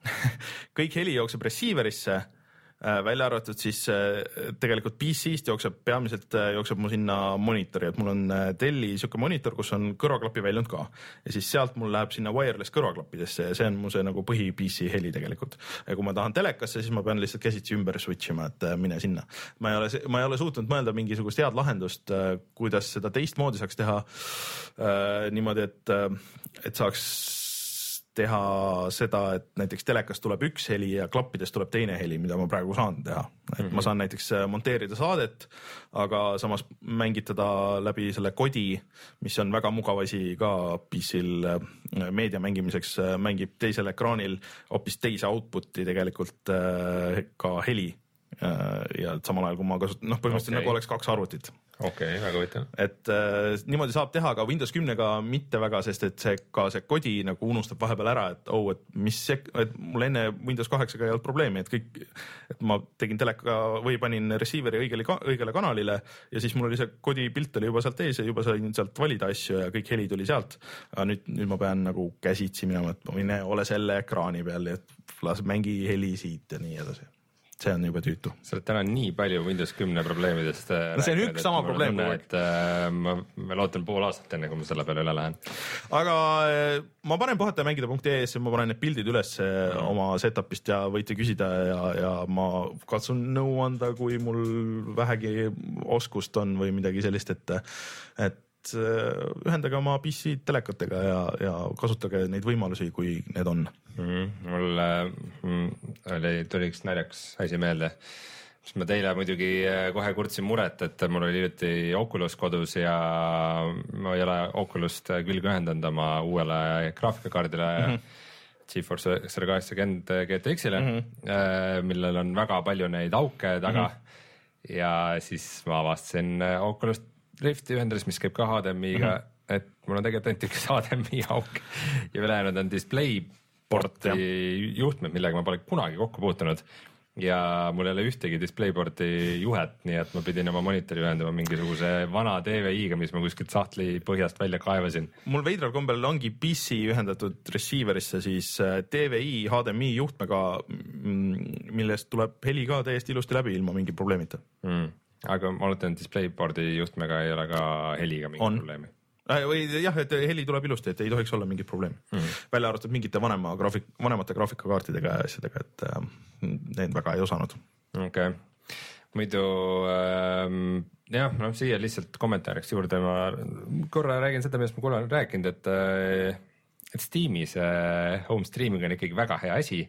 kõik heli jookseb receiver'isse, välja arvatud siis tegelikult P C-st jookseb, peamiselt jookseb mu sinna monitori, et mul on Delli siuke monitor, kus on kõrvaklapi väljund ka ja siis sealt mul läheb sinna wireless kõrvaklappidesse ja see on mu see nagu põhi P C heli tegelikult. Ja kui ma tahan telekasse, siis ma pean lihtsalt käsitsi ümber switch ima, et mine sinna. Ma ei ole, ma ei ole suutnud mõelda mingisugust head lahendust, kuidas seda teistmoodi saaks teha äh, niimoodi, et, et saaks teha seda, et näiteks telekast tuleb üks heli ja klappidest tuleb teine heli, mida ma praegu saan teha. Et mm-hmm. ma saan näiteks monteerida saadet, aga samas mängitada läbi selle kodi, mis on väga mugav asi ka P C-l meedia mängimiseks, mängib teisel ekraanil hoopis teise output'i tegelikult ka heli. Ja samal ajal, kui ma kasutan, noh, põhimõtteliselt okay. nagu oleks kaks arvutit. Okei, okay, väga võitan. Et äh, niimoodi saab teha, aga Windows kümnega mitte väga, sest et see ka see kodi nagu unustab vahepeal ära, et oh, et mis see, et mul enne Windows kaheksaga ei olnud probleemi, et kõik, et ma tegin teleka või panin receiver'i õigele, õigele kanalile ja siis mul oli see kodi pilt oli juba sealt ees ja juba sain sealt valida asju ja kõik heli tuli sealt. Aga nüüd, nüüd ma pean nagu käsitsi minema, et ma mine ole selle ekraani peal ja las mängi heli siit ja nii edasi. See on juba tüütu. Sa oled täna nii palju Windows kümne probleemidest no see on rääkida, üks sama probleem. Tunne, et äh, ma, ma lootan pool aastat enne, kui ma selle peale üle lähen. Aga äh, ma panen puhatajamängida.ee-s ja ma panen need pildid üles mm. oma setupist ja võite küsida ja, ja ma katsun nõu anda, kui mul vähegi oskust on või midagi sellist, et, et ühendage oma P C telekatega ja, ja kasutage neid võimalusi, kui need on. Mm, mul mm, oli, tuli üks naljakas asi meelde. siis ma teile muidugi kohe kurtsin muret, et mul oli hiljuti Oculus kodus ja ma ei ole Oculust külge ühendanud oma uuele graafikakaardile mm -hmm. GeForce sada kaheksakümmend G T X-ile mm, -hmm. millel on väga palju neid auke taga mm. -hmm. ja siis ma avastasin Oculus Rifti ühendades, mis käib ka H D M I-ga mm, -hmm. et mul on tegelikult ainult üks H D M I auk ja ülejäänud on DisplayPorti juhtmed, millega ma pole kunagi kokku puutunud. Ja mul ei ole ühtegi DisplayPorti juhet, nii et ma pidin oma monitori ühendama mingisuguse vana D V I-ga, mis ma kuskilt sahtli põhjast välja kaevasin. Mul veidral kombel ongi P C ühendatud receiver'isse siis D V I H D M I juhtmega, millest tuleb heli ka täiesti ilusti läbi ilma mingi probleemita. Mm. Aga ma oletan, et DisplayPorti juhtmega ei ole ka heliga mingi on. probleemi. Või jah, et heli tuleb ilusti, et ei tohiks olla mingit probleemi mm. -hmm. välja arvatud mingite vanema graafik, vanemate graafikakaartidega ja asjadega, et äh, need väga ei osanud. okei okay., muidu ähm, jah, noh siia lihtsalt kommentaariks juurde ma korra räägin seda, millest ma korra olen rääkinud, et, et Steamis äh, home streaming on ikkagi väga hea asi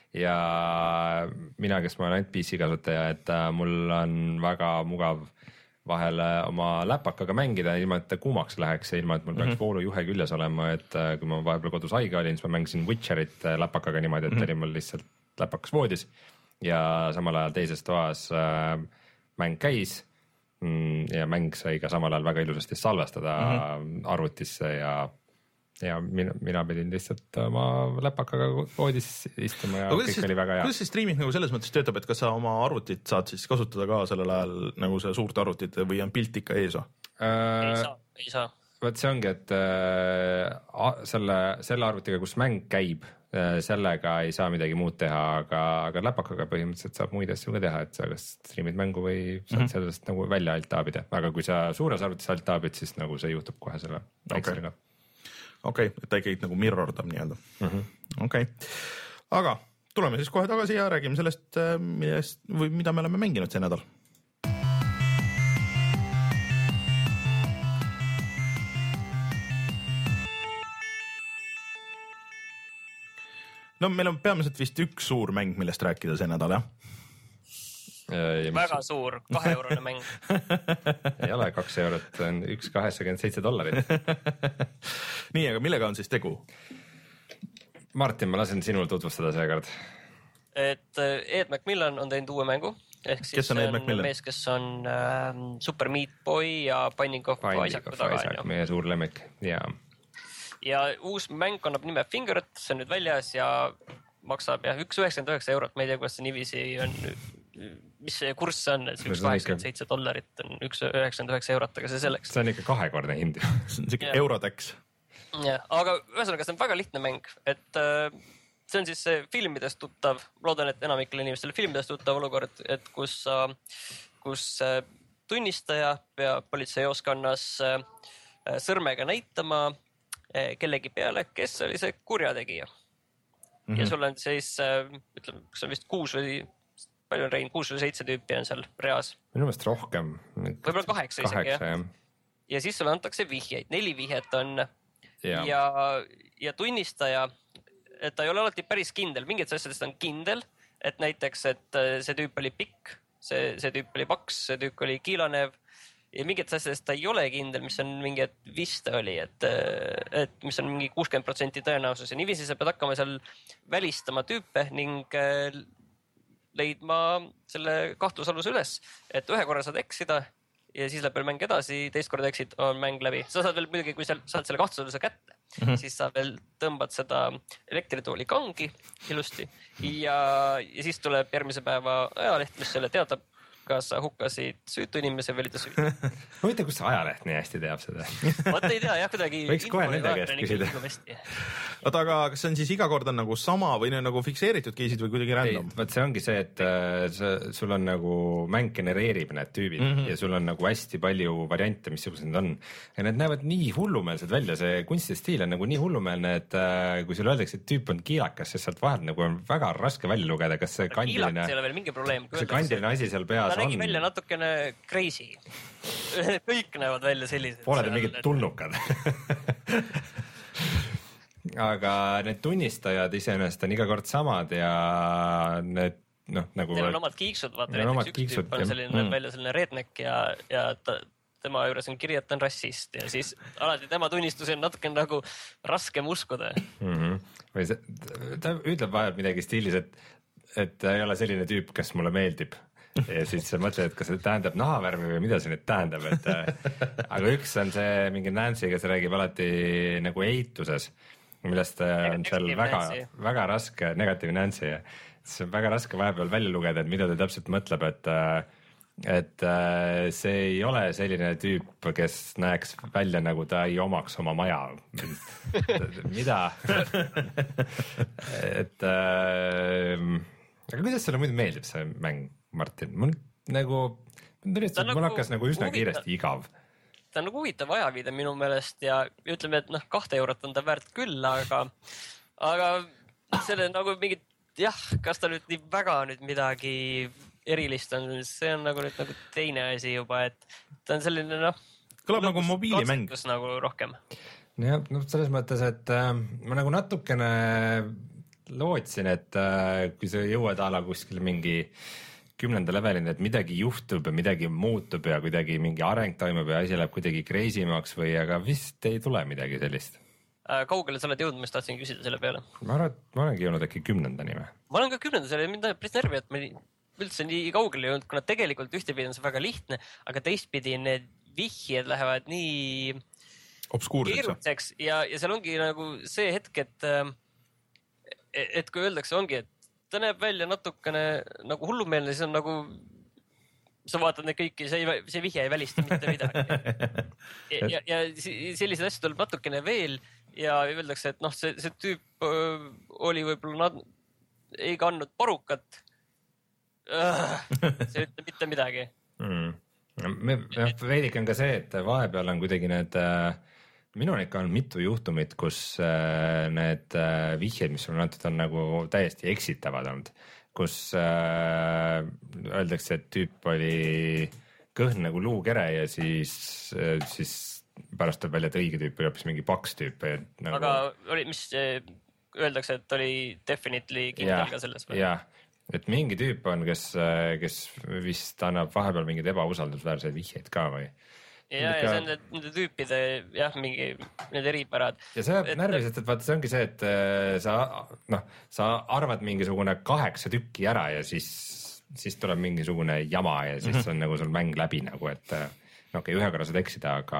ja mina, kes ma olen ainult P C kasutaja, et äh, mul on väga mugav vahel oma läpakaga mängida, ilma et ta kuumaks läheks ja ilma, et mul peaks mm -hmm. voolujuhe küljes olema, et kui ma vahepeal kodus haige olin, siis ma mängisin Witcherit läpakaga niimoodi, et mm -hmm. oli mul lihtsalt läpakas voodis ja samal ajal teises toas äh, mäng käis mm, ja mäng sai ka samal ajal väga ilusasti salvestada mm -hmm. arvutisse ja ja mina, mina pidin lihtsalt oma läpakaga voodis istuma ja kõik siis, oli väga hea. Kuidas see streaming nagu selles mõttes töötab, et kas sa oma arvutit saad siis kasutada ka sellel ajal nagu see suurt arvutit või on pilt ikka ees või? Äh, ei saa, ei saa. Vot see ongi, et äh, selle, selle arvutiga, kus mäng käib, äh, sellega ei saa midagi muud teha, aga, aga läpakaga põhimõtteliselt saab muid asju ka teha, et sa kas streamid mängu või saad mm -hmm. sellest nagu välja alt-taabida, aga kui sa suures arvutis alt-taabid, siis nagu see juhtub kohe selle väiksega okay. okei okay,, et ta ikkagi nagu mirrordab nii-öelda mm -hmm.. okei okay., aga tuleme siis kohe tagasi ja räägime sellest, millest või mida me oleme mänginud see nädal. no meil on peamiselt vist üks suur mäng, millest rääkida see nädal, jah? Ja väga mis... suur, kahe eurone mäng. ei ole kaks eurot, see on üks kaheksakümmend seitse dollarit. nii, aga millega on siis tegu? Martin, ma lasen sinul tutvustada seekord. Et Ed McMillan on teinud uue mängu. Ehk siis kes on, on mees, kes on äh, Super Meat Boy ja Binding of Isaac taga. meie suur lemmik, jaa. Ja uus mäng annab nime Fingered, see on nüüd väljas ja maksab jah, üks üheksakümmend üheksa eurot, ma ei tea, kuidas see nivisi on, mis see kurss on, et üks kaheksakümmend seitse dollarit on üks üheksakümmend üheksa eurot, aga see selleks. See on ikka kahekordne hind. see on siuke eurodeks. jah, aga ühesõnaga see on väga lihtne mäng, et äh, see on siis filmidest tuttav, loodan, et enamikele inimestele filmidest tuttav olukord, et kus, kus tunnistaja peab politseioskonnas sõrmega näitama kellegi peale, kes oli see kurjategija. Mm -hmm. ja sul on siis, ütleme, kas on vist kuus või, palju on Rein, kuus või seitse tüüpi on seal reas. Minu meelest rohkem. Võib-olla kaheksa isegi, jah. Ja. ja siis sulle antakse vihjeid, neli vihjet on ja, ja, ja tunnistaja, et ta ei ole alati päris kindel, mingid asjadest on kindel, et näiteks, et see tüüp oli pikk, see, see tüüp oli paks, see tüüp oli kiilanev ja mingid asjadest ta ei ole kindel, mis on mingi, et vist oli, et, et mis on mingi kuuskümmend protsenti tõenäosus ja niiviisi sa pead hakkama seal välistama tüüpe ning leidma selle kahtlusaluse üles, et ühe korra saad eksida ja siis läheb veel mäng edasi, teist korda eksid, on mäng läbi. Sa saad veel muidugi, kui sa saad selle kahtlusaluse kätte, mm -hmm. siis sa veel tõmbad seda elektritooli kangi ilusti ja, ja siis tuleb järgmise päeva ajaleht, mis selle teatab, kas sa hukkasid süütu inimese või oli ta süütu. ma ei tea, kus ajaleht nii hästi teab seda. Vot ei tea jah, kuidagi. Võiks kohe nende käest küsida. oota, aga kas see on siis iga kord on nagu sama või nagu fikseeritud case'id või kuidagi random? Vot see ongi see, et äh, sa, sul on nagu mäng genereerib need tüübid mm -hmm. ja sul on nagu hästi palju variante, missugused need on. ja need näevad nii hullumeelsed välja, see kunstistiil on nagu nii hullumeelne, et äh, kui sulle öeldakse, et tüüp on kiilakas, siis sealt vahel nagu on väga raske välja lugeda, kas see kandiline, kiilakas ei ole veel mingi probleem. see kandiline asi seal peas ta nägi välja natukene crazy. kõik näevad välja sellised. Pooled on mingid tulnukad. aga need tunnistajad iseenesest on iga kord samad ja need noh nagu. Neil on omad kiiksud, vaata näiteks üks kiiksud, tüüp on selline mm. välja selline redneck ja, ja ta, tema juures on kirja, et ta on rassist ja siis alati tema tunnistusi on natuke nagu raskem uskuda mm. -hmm. või see, ta ütleb vahel midagi stiilis, et, et ta ei ole selline tüüp, kes mulle meeldib. Ja siis sa mõtled, et kas see tähendab nahavärvi või mida see nüüd tähendab, et aga üks on see mingi Nancy, kes räägib alati nagu eituses, millest on seal väga, väga raske, negatiivne Nancy, see on väga raske vahepeal välja lugeda, et mida ta täpselt mõtleb, et et see ei ole selline tüüp, kes näeks välja nagu ta ei omaks oma maja. Mida? et aga kuidas sulle muidu meeldib see mäng? Martin, mul nagu, tõesti, mul hakkas nagu üsna huvita, kiiresti igav. Ta on nagu huvitav ajaviide minu meelest ja ütleme, et noh, kahte eurot on ta väärt küll, aga, aga selle nagu mingid, jah, kas ta nüüd nii väga nüüd midagi erilist on, see on nagu nüüd nagu teine asi juba, et ta on selline noh. Kõlab nagu mobiilimäng. Nagu rohkem. jah, noh, selles mõttes, et äh, ma nagu natukene lootsin, et äh, kui sa jõuad ala kuskil mingi kümnenda levelini, et midagi juhtub ja midagi muutub ja kuidagi mingi areng toimub ja asi läheb kuidagi crazy-maks või, aga vist ei tule midagi sellist. Kaugele sa oled jõudnud, ma tahtsin küsida selle peale? Ma arvan, et ma olengi jõudnud äkki kümnendani või? Ma olen ka kümnenda, see oli mind päris nervi, et ma üldse nii kaugele jõudnud, kuna tegelikult ühtepidi on see väga lihtne, aga teistpidi need vihjed lähevad nii obskuurseks ja, ja seal ongi nagu see hetk, et, et kui öeldakse ongi, et ta näeb välja natukene nagu hullumeelne, siis on nagu, sa vaatad neid kõiki, see, ei, see vihje ei välista mitte midagi. ja, ja, ja sellised asjad tuleb natukene veel ja öeldakse, et noh, see, see tüüp öö, oli võib-olla nad, ei kandnud parukat. See ei ütle mitte midagi. Mm. Veidik on ka see, et vahepeal on kuidagi need minul ikka on mitu juhtumit, kus äh, need äh, vihjed, mis on antud, on nagu täiesti eksitavad olnud, kus äh, öeldakse, et tüüp oli kõhn nagu luukere ja siis, äh, siis pärast tuleb välja, et õige tüüp oli hoopis mingi paks tüüp. Nagu... aga oli, mis öeldakse, et oli definitely kindel ja, ka selles või? jah, et mingi tüüp on, kes, kes vist annab vahepeal mingeid ebausaldusväärseid vihjeid ka või? ja, ja see on need, nende tüüpide jah, mingi need eripärad. ja see jääb närvi, sest et vaata, see ongi see, et sa noh, sa arvad mingisugune kaheksa tükki ära ja siis, siis tuleb mingisugune jama ja siis mm-hmm. on nagu sul mäng läbi nagu, et no okei okay,, ühe korra saad eksida, aga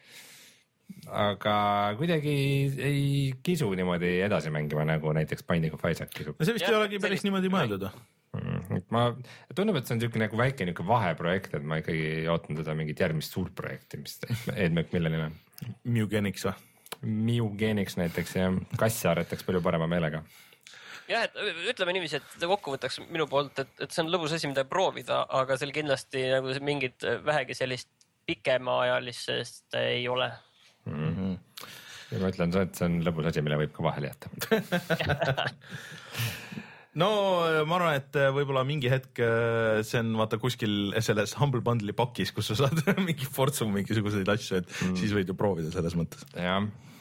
aga kuidagi ei kisu niimoodi edasi mängima, nagu näiteks Binding of Isaac kisub. no see vist ja, ei olegi päris see... niimoodi mõeldud. Mm, ma tundub, et see on niisugune nagu väike niisugune vaheprojekt, et ma ikkagi ootan teda mingit järgmist suurt projekti, mis Ed McMillanil on. Mugenics või? Mugenics näiteks ja kassi aretaks palju parema meelega. jah, et ütleme niiviisi, et kokkuvõttaks minu poolt, et, et see on lõbus asi, mida proovida, aga seal kindlasti nagu mingit vähegi sellist pikemaajalist ei ole. Mm-hmm. ja ma ütlen, et see on lõbus asi, mille võib ka vahele jätta. no ma arvan, et võib-olla mingi hetk see on vaata kuskil selles Humble Bundle'i pakis, kus sa saad mingi Forza mingisuguseid asju, et mm. siis võid ju proovida selles mõttes. jah,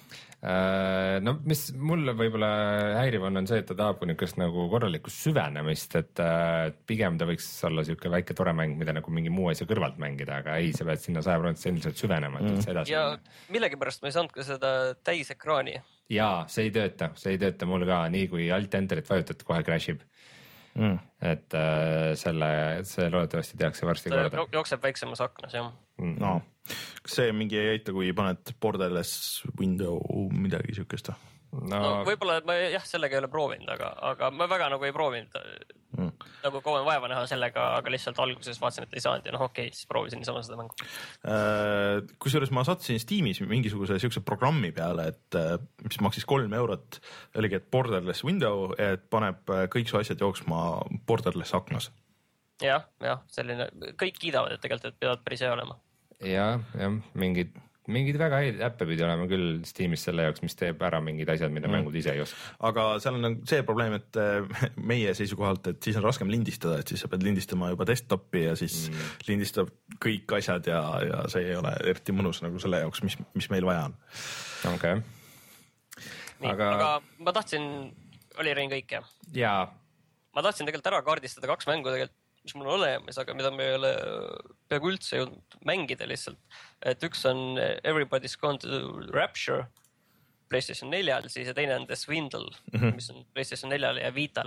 no mis mulle võib-olla häiriv on, on see, et ta tahab niisugust nagu korralikku süvenemist, et pigem ta võiks olla niisugune väike tore mäng, mida nagu mingi muu asja kõrvalt mängida, aga ei, sa pead sinna saja protsendiliselt süvenema, et üldse edasi. ja millegipärast ma ei saanud ka seda täisekraani. jaa, see ei tööta, see ei tööta mul ka, nii kui alt-enterit vajutad, kohe crashib. Mm. et äh, selle, see loodetavasti tehakse varsti ta korda. jookseb väiksemas aknas, jah. Mm. no, kas see mingi ei aita, kui paned borderless window midagi siukest? no, no võib-olla ma jah, sellega ei ole proovinud, aga, aga ma väga nagu ei proovinud mm. nagu kauem vaeva näha sellega, aga lihtsalt alguses vaatasin, et ei saanud ja noh, okei okay,, siis proovisin niisama seda mängu. äh, kusjuures ma sattusin Steamis mingisuguse siukse programmi peale, et mis maksis kolm eurot, oligi, et borderless window, et paneb kõik su asjad jooksma borderless aknas. jah, jah, selline, kõik kiidavad, et tegelikult et peavad päris hea olema. ja, jah, mingid mingid väga häid äppe pidi olema küll Steamis selle jaoks, mis teeb ära mingid asjad, mida mm. mängud ise ei oska. aga seal on see probleem, et meie seisukohalt, et siis on raskem lindistada, et siis sa pead lindistama juba desktopi ja siis mm. lindistab kõik asjad ja, ja see ei ole eriti mõnus nagu selle jaoks, mis, mis meil vaja on. okei okay.. Aga... aga ma tahtsin, oli Rein kõik, jah? jaa. ma tahtsin tegelikult ära kaardistada kaks mängu tegelikult, mis mul on olemas, aga mida me ei ole peaaegu üldse jõudnud mängida lihtsalt. Et üks on Everybody's Gone to Rapture PlayStation neljal, siis ja teine on The Swindle, mm-hmm. mis on PlayStation neljale ja Vitale.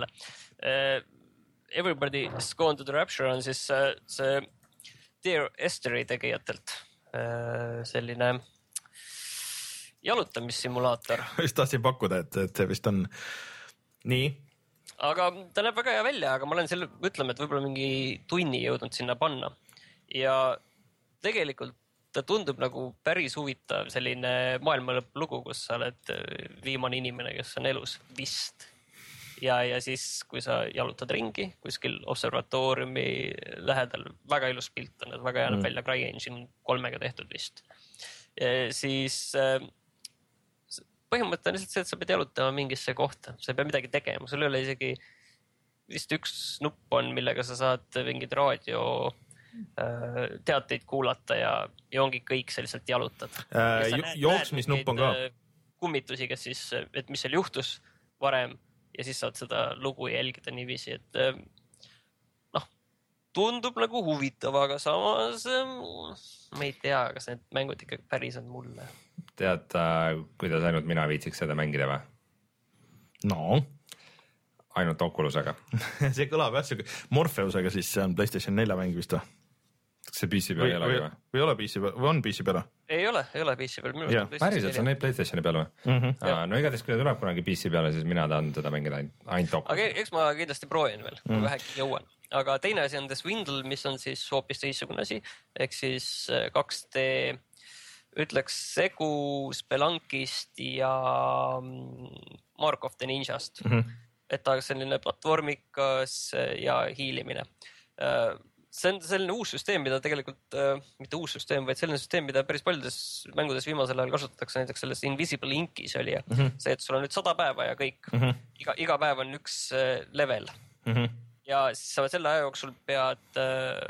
Everybody's Gone to the Rapture on siis see Dear Esteri tegijatelt selline jalutamissimulaator. Just tahtsin pakkuda, et, et see vist on nii. Aga ta näeb väga hea välja, aga ma olen selle, ütleme, et võib-olla mingi tunni jõudnud sinna panna. Ja tegelikult ta tundub nagu päris huvitav selline maailmalõpp lugu, kus sa oled viimane inimene, kes on elus vist. Ja, ja siis, kui sa jalutad ringi kuskil observatooriumi lähedal, väga ilus pilt on, et väga hea näeb mm. välja CryEngine kolmega tehtud vist. Ja siis põhimõte on lihtsalt see, et sa pead jalutama mingisse kohta. Sa ei pea midagi tegema. Sul ei ole isegi vist üks nupp on, millega sa saad mingid raadio teateid kuulata ja, ja ongi kõik sa lihtsalt jalutad. Äh, jooksmisnupp on ka. Kummitusi, kes siis, et mis seal juhtus varem ja siis saad seda lugu jälgida niiviisi, et noh, tundub nagu huvitav, aga samas ma ei tea, kas need mängud ikka päris on mulle. Tead, kuidas ainult mina viitsiks seda mängida või? No. Ainult Oculusega. see kõlab jah, Morpheusega siis see on PlayStation neljä mäng vist või? See P C peal ei ole või? Või ole P C peal, või on P C peal? Ei ole, ei ole P C peal. Päriselt, see on neid PlayStationi peal või? Mm-hmm. Aa, no igatahes, kui ta tuleb kunagi P C peale, siis mina tahan teda mängida ainult Oculusega. Aga eks ma kindlasti proovin veel, kui mm. vähegi jõuan. Aga teine asi on The Swindle, mis on siis hoopis teistsugune asi, ehk siis kaks D ütleks segu Spelunkist ja Mark of the Ninjast. Mm-hmm. Et ta on selline platvormikas ja hiilimine. See on selline uus süsteem, mida tegelikult, mitte uus süsteem, vaid selline süsteem, mida päris paljudes mängudes viimasel ajal kasutatakse, näiteks selles Invisible Inkis oli ja mm-hmm. see, et sul on nüüd sada päeva ja kõik. Mm-hmm. Iga, iga päev on üks level. Mm-hmm. Ja siis sa selle aja jooksul pead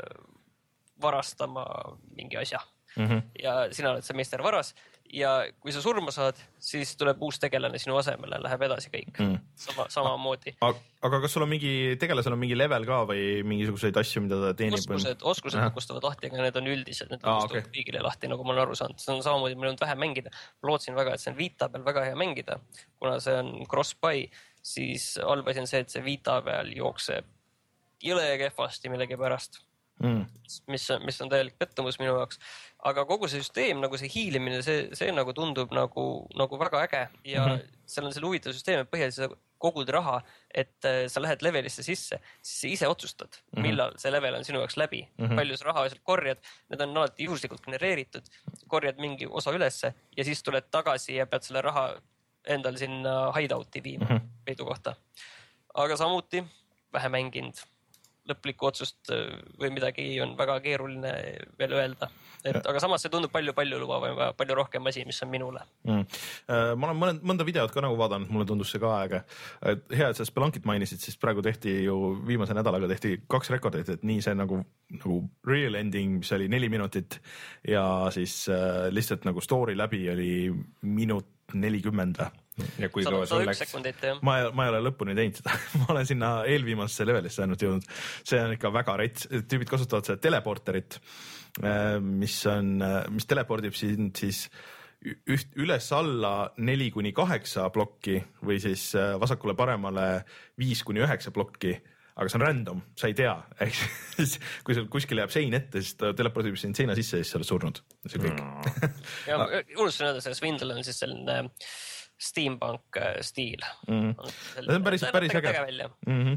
varastama mingi asja. Mm-hmm. Ja sina oled see meister varas ja kui sa surma saad, siis tuleb uus tegelane sinu asemele, läheb edasi kõik mm. sama, sama moodi. Aga, aga kas sul on mingi, tegelasel on mingi level ka või mingisuguseid asju, mida ta teenib? Oskused, oskused kukustavad lahti, aga need on üldised, need kukustavad ah, okay. Kõigile lahti, nagu ma olen aru saanud. See on samamoodi, meil on vähe mängida. Ma lootsin väga, et see on Vita peal väga hea mängida, kuna see on cross-buy, siis halb asi on see, et see Vita peal jookseb jõle kehvasti millegi pärast. Mm. Mis, mis on täielik pettumus minu jaoks. Aga kogu see süsteem, nagu see hiilimine, see, see nagu tundub nagu, nagu väga äge ja mm-hmm. seal on selle huvitav süsteem, et põhjaliselt kogud raha, et sa lähed levelisse sisse, siis sa ise otsustad, mm-hmm. millal see level on sinu jaoks läbi. Mm-hmm. Palju sa raha korjad, need on alati juhuslikult genereeritud, korjad mingi osa ülesse ja siis tuled tagasi ja pead selle raha endal sinna hideouti viima mm-hmm. peidu kohta. Aga samuti vähe mänginud. Lõplikku otsust või midagi on väga keeruline veel öelda. Et, aga samas see tundub palju-palju luba või palju rohkem asi, mis on minule. Mm. Ma olen mõnda, mõnda videot ka nagu vaadanud, mulle tundus see ka aega. Et hea, et sa Spelunkit mainisid, siis praegu tehti ju viimase nädalaga tehti kaks rekordit, et nii see nagu, nagu real ending, mis oli neli minutit ja siis äh, lihtsalt nagu story läbi oli minut nelikümmend või. Ja kui kaua sul läks? Ma, ma ei ole lõpuni teinud seda. Ma olen sinna eelviimasesse levelisse ainult jõudnud. See on ikka väga rets. Tüübid kasutavad seda teleporterit, mis on, mis telepordib sind siis üht, üles alla neli kuni kaheksa plokki või siis vasakule paremale viis kuni üheksa plokki. Aga see on random, sa ei tea. Kui sul kuskil jääb sein ette, siis ta telepordib sind seina sisse ja siis sa oled surnud. See kõik. Ja unustasin öelda, see Swindle on siis selline steampunk stiil. Mm-hmm. See on päris, päris äge. Mm-hmm.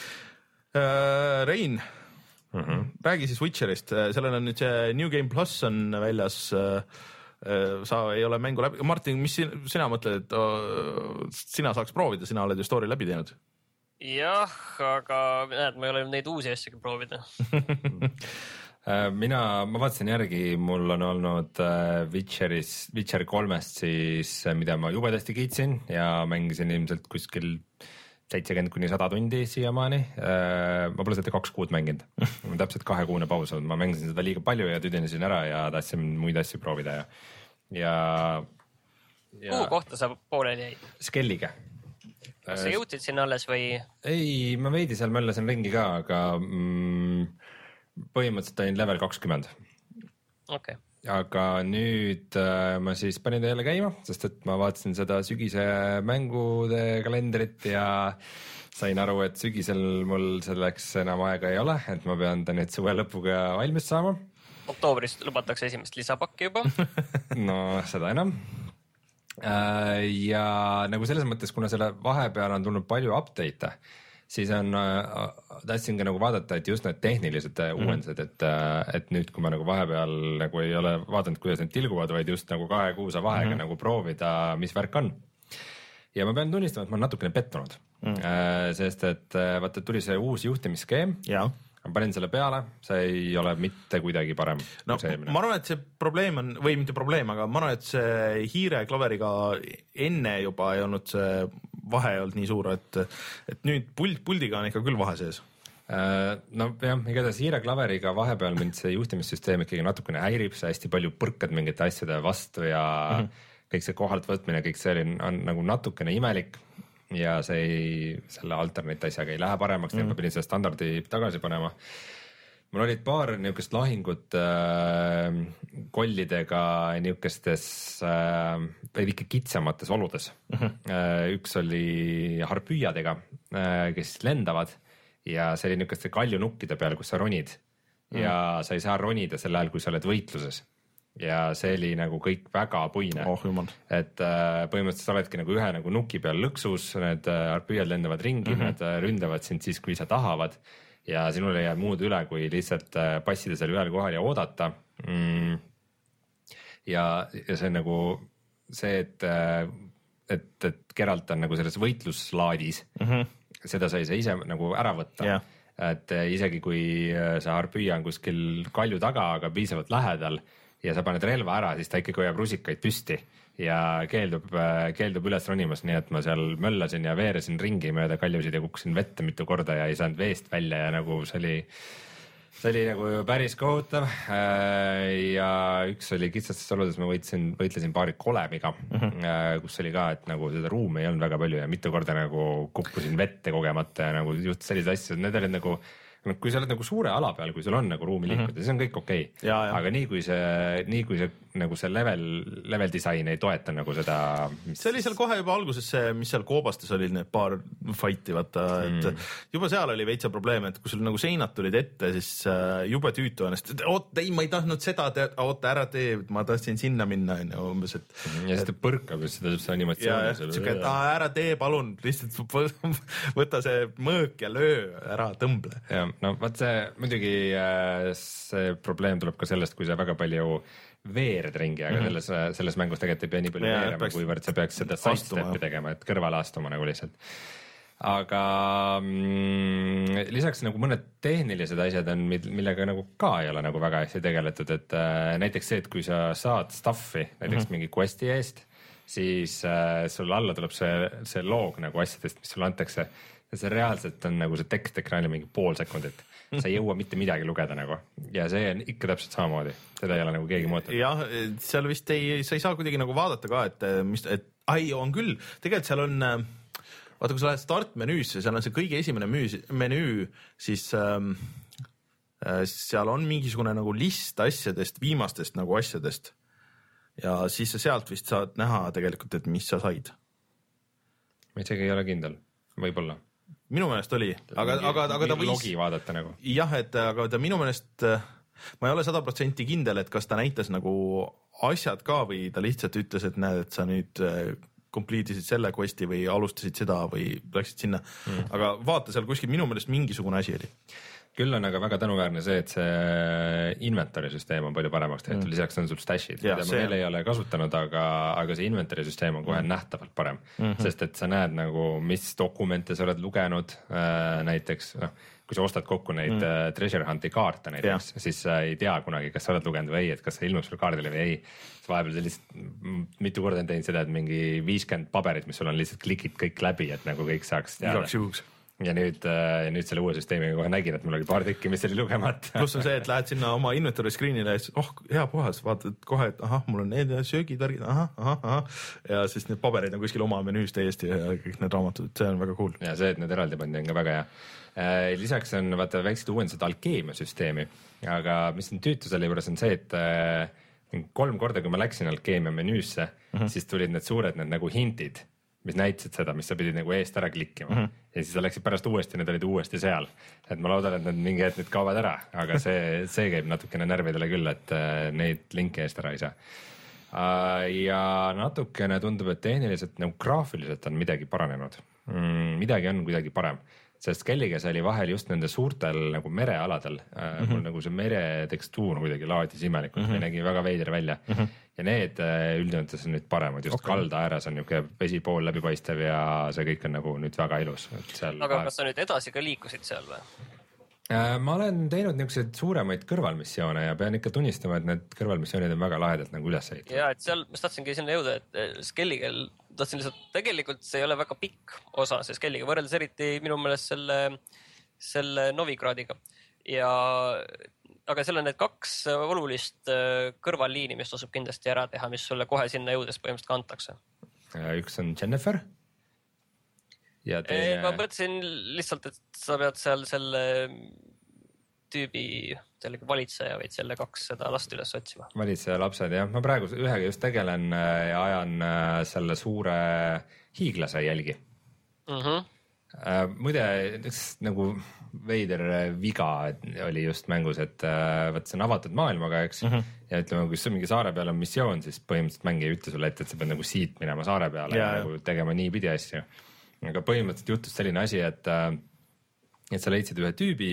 Uh, Rein, mm-hmm. räägi siis Witcherist. Sellel on nüüd see New Game Plus on väljas. Sa ei ole mängu läbi. Martin, mis sina mõtled, et oh, sina saaks proovida, sina oled ju story läbi teinud. Jah, aga näed, ma ei ole neid uusi asjagi proovida. Mina, ma vaatasin järgi, mul on olnud Witcheris, Witcher kolmest siis, mida ma jubedasti kiitsin ja mängisin ilmselt kuskil seitsekümmend kuni sada tundi siiamaani. Ma pole seda kaks kuud mänginud. Ma täpselt kahekuune paus olnud. Ma mängisin seda liiga palju ja tüdinesin ära ja tahtsin muid asju proovida. Ja, ja, ja... Kuhu kohta sa pooleli jäid? Skellige. kas sa jõudsid sinna alles või? Ei, ma veidi seal möllasin ringi ka, aga mm, põhimõtteliselt olin level kakskümmend. Okay. Aga nüüd äh, ma siis panin ta jälle käima, sest et ma vaatasin seda sügise mängude kalendrit ja sain aru, et sügisel mul selleks enam aega ei ole, et ma pean ta nüüd suve lõpuga valmis saama. Oktoobrist lubatakse esimest lisapakki juba. No seda enam. Äh, ja nagu selles mõttes, kuna selle vahepeal on tulnud palju update'e, siis on, tahtsin ka nagu vaadata, et just need tehnilised mm-hmm. uuendused, et, et nüüd, kui ma nagu vahepeal nagu ei ole vaadanud, kuidas need tilguvad, vaid just nagu kahe kuusa vahega mm-hmm. nagu proovida, mis värk on. Ja ma pean tunnistama, et ma olen natukene pettunud, mm-hmm. sest et vaata, tuli see uus juhtimisskeem. Ja. Ma panin selle peale, see ei ole mitte kuidagi parem. No, ma arvan, et see probleem on, või mitte probleem, aga ma arvan, et see hiire klaveriga enne juba ei olnud see vahe ei olnud nii suur, et, et nüüd pult, puldiga on ikka küll vahe sees. No jah, igatahes hiire klaveriga vahepeal mind see juhtimissüsteem ikkagi natukene häirib, see hästi palju põrkad mingite asjade vastu ja mm-hmm. kõik see kohalt võtmine, kõik see on, on nagu natukene imelik ja see ei, selle alternate asjaga ei lähe paremaks, mm-hmm. nii ma pidin selle standardi tagasi panema. Mul olid paar niisugust lahingut äh, kollidega niisugustes äh, ikka kitsamates oludes. Uh-huh. Äh, üks oli harpüüadega, äh, kes lendavad ja see oli niisuguste kaljunukkide peal, kus sa ronid. Uh-huh. Ja sa ei saa ronida sel ajal, kui sa oled võitluses. Ja see oli nagu kõik väga puine. Oh, jumal. Et äh, põhimõtteliselt sa oledki nagu ühe nagu nuki peal lõksus, need äh, harpüüad lendavad ringi, uh-huh. need ründavad sind siis, kui sa tahavad. Ja sinul ei jää muud üle, kui lihtsalt passida seal ühel kohal ja oodata. Mm. Ja, ja see on nagu see, et, et, et Geralt on nagu selles võitluslaadis. Mm-hmm. Seda sai sa ise nagu ära võtta. Yeah. Et isegi kui see harpüüa on kuskil kalju taga, aga piisavalt lähedal ja sa paned relva ära, siis ta ikkagi hoiab rusikaid püsti ja keeldub, keeldub üles ronimas, nii et ma seal möllasin ja veeresin ringi mööda kaljusid ja kukkusin vette mitu korda ja ei saanud veest välja ja nagu see oli, see oli nagu päris kohutav. Ja üks oli kitsastes oludes, ma võitsin, võitlesin paari kolemiga, uh-huh. kus oli ka, et nagu seda ruumi ei olnud väga palju ja mitu korda nagu kukkusin vette kogemata ja nagu just sellised asjad, need olid nagu no, kui sa oled nagu suure ala peal, kui sul on nagu ruumi liikuda, mm-hmm. siis on kõik okei okay.. aga nii kui see, nii kui see nagu see level, level disain ei toeta nagu seda mis... see oli seal kohe juba alguses see, mis seal koobastes olid need paar fight'i, vaata, et mm. juba seal oli veitsa probleem, et kui sul nagu seinad tulid ette, siis jube tüütu ennast, et oot, ei, ma ei tahtnud seda teha, oota, ära tee, ma tahtsin sinna minna, umbes, et ja siis ta põrkab ja seda see animatsioon siuke, et aa, ära tee, palun, lihtsalt võta see mõõk ja löö, ära tõmble. Ja no vaat see muidugi see probleem tuleb ka sellest, kui sa väga palju veered ringi, aga mm-hmm. selles, selles mängus tegelikult ei pea nii palju ja, veerema, kuivõrd sa peaks seda sidestep'i tegema, et kõrvale astuma nagu lihtsalt. Aga mm, lisaks nagu mõned tehnilised asjad on, millega nagu ka ei ole nagu väga hästi tegeletud, et äh, näiteks see, et kui sa saad stuffi näiteks mm-hmm. mingi questi eest, siis äh, sul alla tuleb see, see loog nagu asjadest, mis sulle antakse. Ja see reaalselt on nagu see tekst ekraanil mingi pool sekundit. Sa ei jõua mitte midagi lugeda nagu. Ja see on ikka täpselt samamoodi. Seda ei ole nagu keegi muutunud. Jah, seal vist ei, sa ei saa kuidagi nagu vaadata ka, et, mis, et ai, on küll. Tegelikult seal on, vaata, kui sa lähed start menüüsse, seal on see kõige esimene müü, menüü, siis ähm, seal on mingisugune nagu list asjadest, viimastest nagu asjadest. Ja siis sa sealt vist saad näha tegelikult, et mis sa said. Ma isegi ei ole kindel. Võib-olla. Minu meelest oli, aga, aga, aga ta võis logi vaadata nagu. Jah, et aga ta minu meelest, ma ei ole sada protsenti kindel, et kas ta näitas nagu asjad ka või ta lihtsalt ütles, et näed, et sa nüüd complete'isid selle questi või alustasid seda või läksid sinna, mm. aga vaata seal kuskil minu meelest mingisugune asi oli. Küll on aga väga tänuväärne see, et see inventory süsteem on palju paremaks tehtud, mm. lisaks on sul stashid, mida ma veel ei ole kasutanud, aga, aga see inventory süsteem on kohe mm. nähtavalt parem, mm-hmm. sest et sa näed nagu, mis dokumente sa oled lugenud, äh, näiteks, noh, kui sa ostad kokku neid mm. uh, treasure hunt'i kaarte näiteks, yeah. siis sa ei tea kunagi, kas sa oled lugenud või ei, et kas see ilmub sul kaardile või ei. Vahepeal sa lihtsalt mitu korda on teinud seda, et mingi viiskümmend paberit, mis sul on lihtsalt klikid kõik läbi, et nagu kõik saaks teada. Igaks juhuks. ja nüüd, nüüd selle uue süsteemiga kohe nägin, et mul oli paar tükki, mis oli lugemata. Pluss on see, et lähed sinna oma inventory screen'ile ja siis oh, hea puhas, vaatad kohe, et ahah, mul on need söögitärgid, ahah, ahah, ahah. Ja siis need paberid on kuskil oma menüüs täiesti ja kõik need raamatud, see on väga cool. Ja see, et need eraldi pandi, on ka väga hea. Lisaks on vaata väiksed uuendused alkeemia süsteemi, aga mis on tüütu selle juures on see, et kolm korda, kui ma läksin alkeemia menüüsse, mm-hmm. siis tulid need suured need nagu hintid, mis näitasid seda, mis sa pidid nagu eest ära klikkima mm-hmm. ja siis sa läksid pärast uuesti, need olid uuesti seal. Et ma loodan, et need mingi hetk nüüd kaovad ära, aga see, see käib natukene närvidele küll, et neid linke eest ära ei saa. Ja natukene tundub, et tehniliselt nagu graafiliselt on midagi paranenud. Midagi on kuidagi parem. Sest Kelliges oli vahel just nende suurtel nagu merealadel mm-hmm. mul nagu see mere tekstuur kuidagi laadis imelikult mm-hmm. või nägi väga veider välja mm-hmm. ja need üldjoontes on nüüd paremad, just okay. Kalda ääres on niuke vesipool läbipaistev ja see kõik on nagu nüüd väga ilus. Aga vahel... kas sa nüüd edasi ka liikusid seal või? Ma olen teinud niisuguseid suuremaid kõrvalmissioone ja pean ikka tunnistama, et need kõrvalmissioonid on väga lahedalt nagu üles ehitatud. Ja, et seal, ma tahtsingi sinna jõuda, et Skelligel tahtsin lihtsalt, tegelikult see ei ole väga pikk osa, see Skelliga võrreldes eriti minu meelest selle, selle Novigradiga. Ja, aga seal on need kaks olulist kõrvalliini, mis tasub kindlasti ära teha, mis sulle kohe sinna jõudes põhimõtteliselt kantakse. Üks on Jennifer. Ja teine... Ma mõtlesin lihtsalt, et sa pead seal selle tüübi sellegi valitseja või selle kaks seda last üles otsima. Valitseja lapsed, jah. Ma praegu ühega just tegelen ja ajan selle suure hiiglase jälgi. Mm-hmm. Muide, üks nagu veider viga oli just mängus, et võt, see on avatud maailmaga, eks? Mm-hmm. Ja ütleme, kui mingi saare peal on missioon, siis põhimõtteliselt mängi ei ütle sulle ette, et sa pead nagu siit minema saare peale ja, ja nagu tegema nii pidi asju. Aga põhimõtteliselt juhtus selline asi, et, et sa leidsid ühe tüübi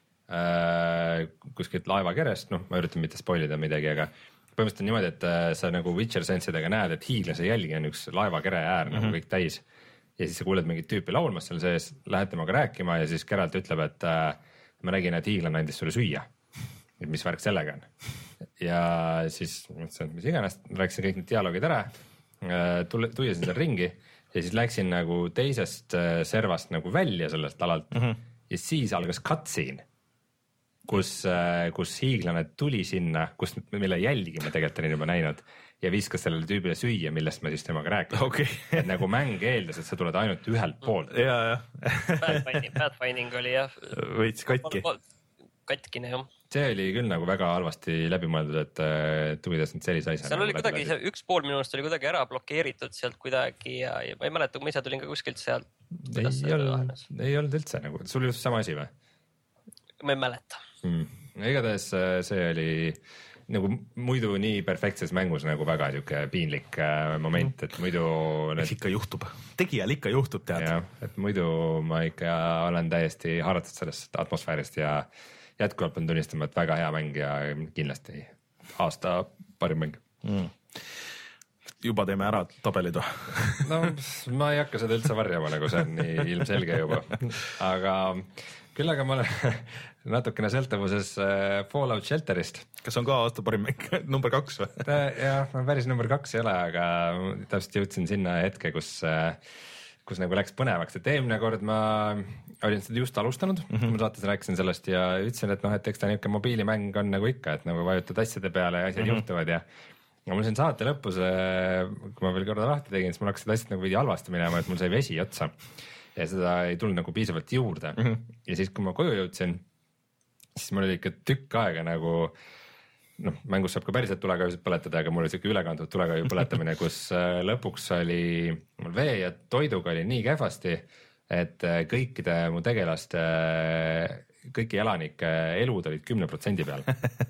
äh, kuskilt laeva kerest, noh, ma üritan mitte spoilida midagi, aga põhimõtteliselt on niimoodi, et sa nagu Witcher sensidega näed, et hiiglase jälgi on üks laeva kere äär mm-hmm. nagu kõik täis. Ja siis sa kuuled mingit tüüpi laulmas seal sees, lähed temaga rääkima ja siis Geralt ütleb, et äh, ma nägin, et hiiglane andis sulle süüa. Et mis värk sellega on. Ja siis mõtlesin, et mis iganes, rääkisin kõik need dialoogid ära, äh, tuiasin seal ringi. Ja siis läksin nagu teisest servast nagu välja sellest alalt mm-hmm. ja siis algas cutscene, kus, kus hiiglane tuli sinna, kus, mille jälgi ma tegelikult olin juba näinud ja viskas sellele tüübile süüa, millest ma siis temaga rääkisin. Okay. Et nagu mäng eeldas, et sa tuled ainult ühelt poolt. Ja, ja. Pathfinding oli jah. Võits katki. Katkine, jah. See oli küll nagu väga halvasti läbimõeldud, et, et kuidas nüüd sellise asja. Seal oli kuidagi, üks pool minust oli kuidagi ära blokeeritud sealt kuidagi ja, ja ma ei mäleta, kui ma ise tulin ka kuskilt sealt. Ei, ei, olnud, ei olnud üldse nagu, sul oli just sama asi või? Ma ei mäleta. Hmm. Igatahes see oli nagu muidu nii perfektses mängus nagu väga niuke piinlik moment, et muidu... Need... ikka juhtub. Tegijal ikka juhtub, tead. Ja, et muidu ma ikka olen täiesti haaratud sellest atmosfäärist ja jätkuvalt on tunnistama, et väga hea mäng ja kindlasti aasta parim mäng. Mm. Juba teeme ära tabelid või? No ma ei hakka seda üldse varjama, nagu see on nii ilmselge juba. Aga küll aga ma olen natukene sõltuvuses Fallout Shelterist. Kas on ka aasta parim mäng? Number kaks või? Jah, päris number kaks ei ole, aga täpselt jõudsin sinna hetke, kus... kus nagu läks põnevaks, et eelmine kord ma olin seda just alustanud, mm-hmm. ma saates rääkisin sellest ja ütlesin, et noh, et eks ta niisugune mobiilimäng on nagu ikka, et nagu vajutad asjade peale ja asjad mm-hmm. juhtuvad ja ja mul siin saate lõpus, kui ma veel korda lahti tegin, siis mul hakkasid asjad nagu veidi halvasti minema, et mul sai vesi otsa ja seda ei tulnud nagu piisavalt juurde mm-hmm. ja siis, kui ma koju jõudsin, siis mul oli ikka tükk aega nagu noh, mängus saab ka päriselt tulekahjusid põletada, aga mul oli siuke ülekantud tulekahju põletamine, kus lõpuks oli mul vee ja toiduga oli nii kehvasti, et kõikide mu tegelaste, kõiki elanike elud olid kümne protsendi peal.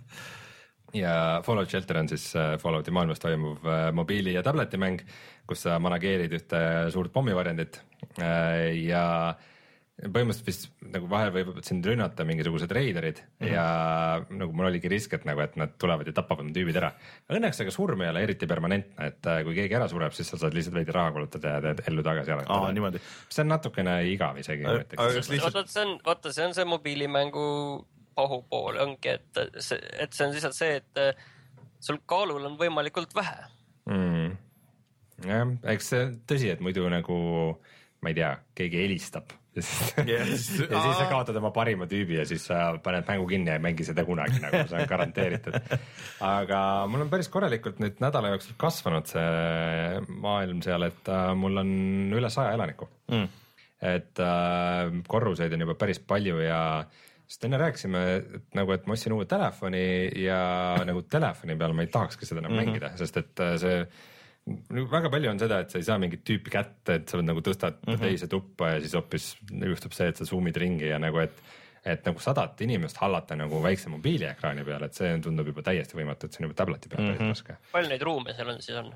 Ja Fallout Shelter on siis Fallouti maailmas toimuv mobiili- ja tabletimäng, kus sa manageerid ühte suurt pommivarjendit ja põhimõtteliselt vist nagu vahel võib sind rünnata mingisugused reiderid mm-hmm. ja nagu mul oligi risk, et nagu, et nad tulevad ja tapavad need tüübid ära. Õnneks aga surm ei ole eriti permanentne, et kui keegi ära sureb, siis sa saad lihtsalt veidi raha kulutada ja teed ellu tagasi ära. Aa, niimoodi. See on natukene igav isegi. Lihtsalt... See on, vaata, see on see mobiilimängu pahupool ongi, et see, et see on lihtsalt see, et sul kaalul on võimalikult vähe. Mm. jah, eks see tõsi, et muidu nagu ma ei tea, keegi helistab ja siis, yeah. ja siis sa kaotad oma parima tüübi ja siis sa paned mängu kinni ja ei mängi seda kunagi, nagu see on garanteeritud. Aga mul on päris korralikult nüüd nädala jooksul kasvanud see maailm seal, et uh, mul on üle saja elaniku mm.. et uh, korruseid on juba päris palju ja sest enne rääkisime, et nagu, et ma ostsin uue telefoni ja nagu telefoni peal ma ei tahakski seda enam mm -hmm. mängida, sest et uh, see väga palju on seda, et sa ei saa mingit tüüpi kätte, et sa nagu tõstad mm -hmm. teise tuppa ja siis hoopis juhtub see, et sa zoomid ringi ja nagu, et et nagu sadat inimest hallata nagu väikse mobiiliekraani peal, et see tundub juba täiesti võimatu, et see on juba tableti peal päris mm -hmm. raske. palju neid ruume seal on siis on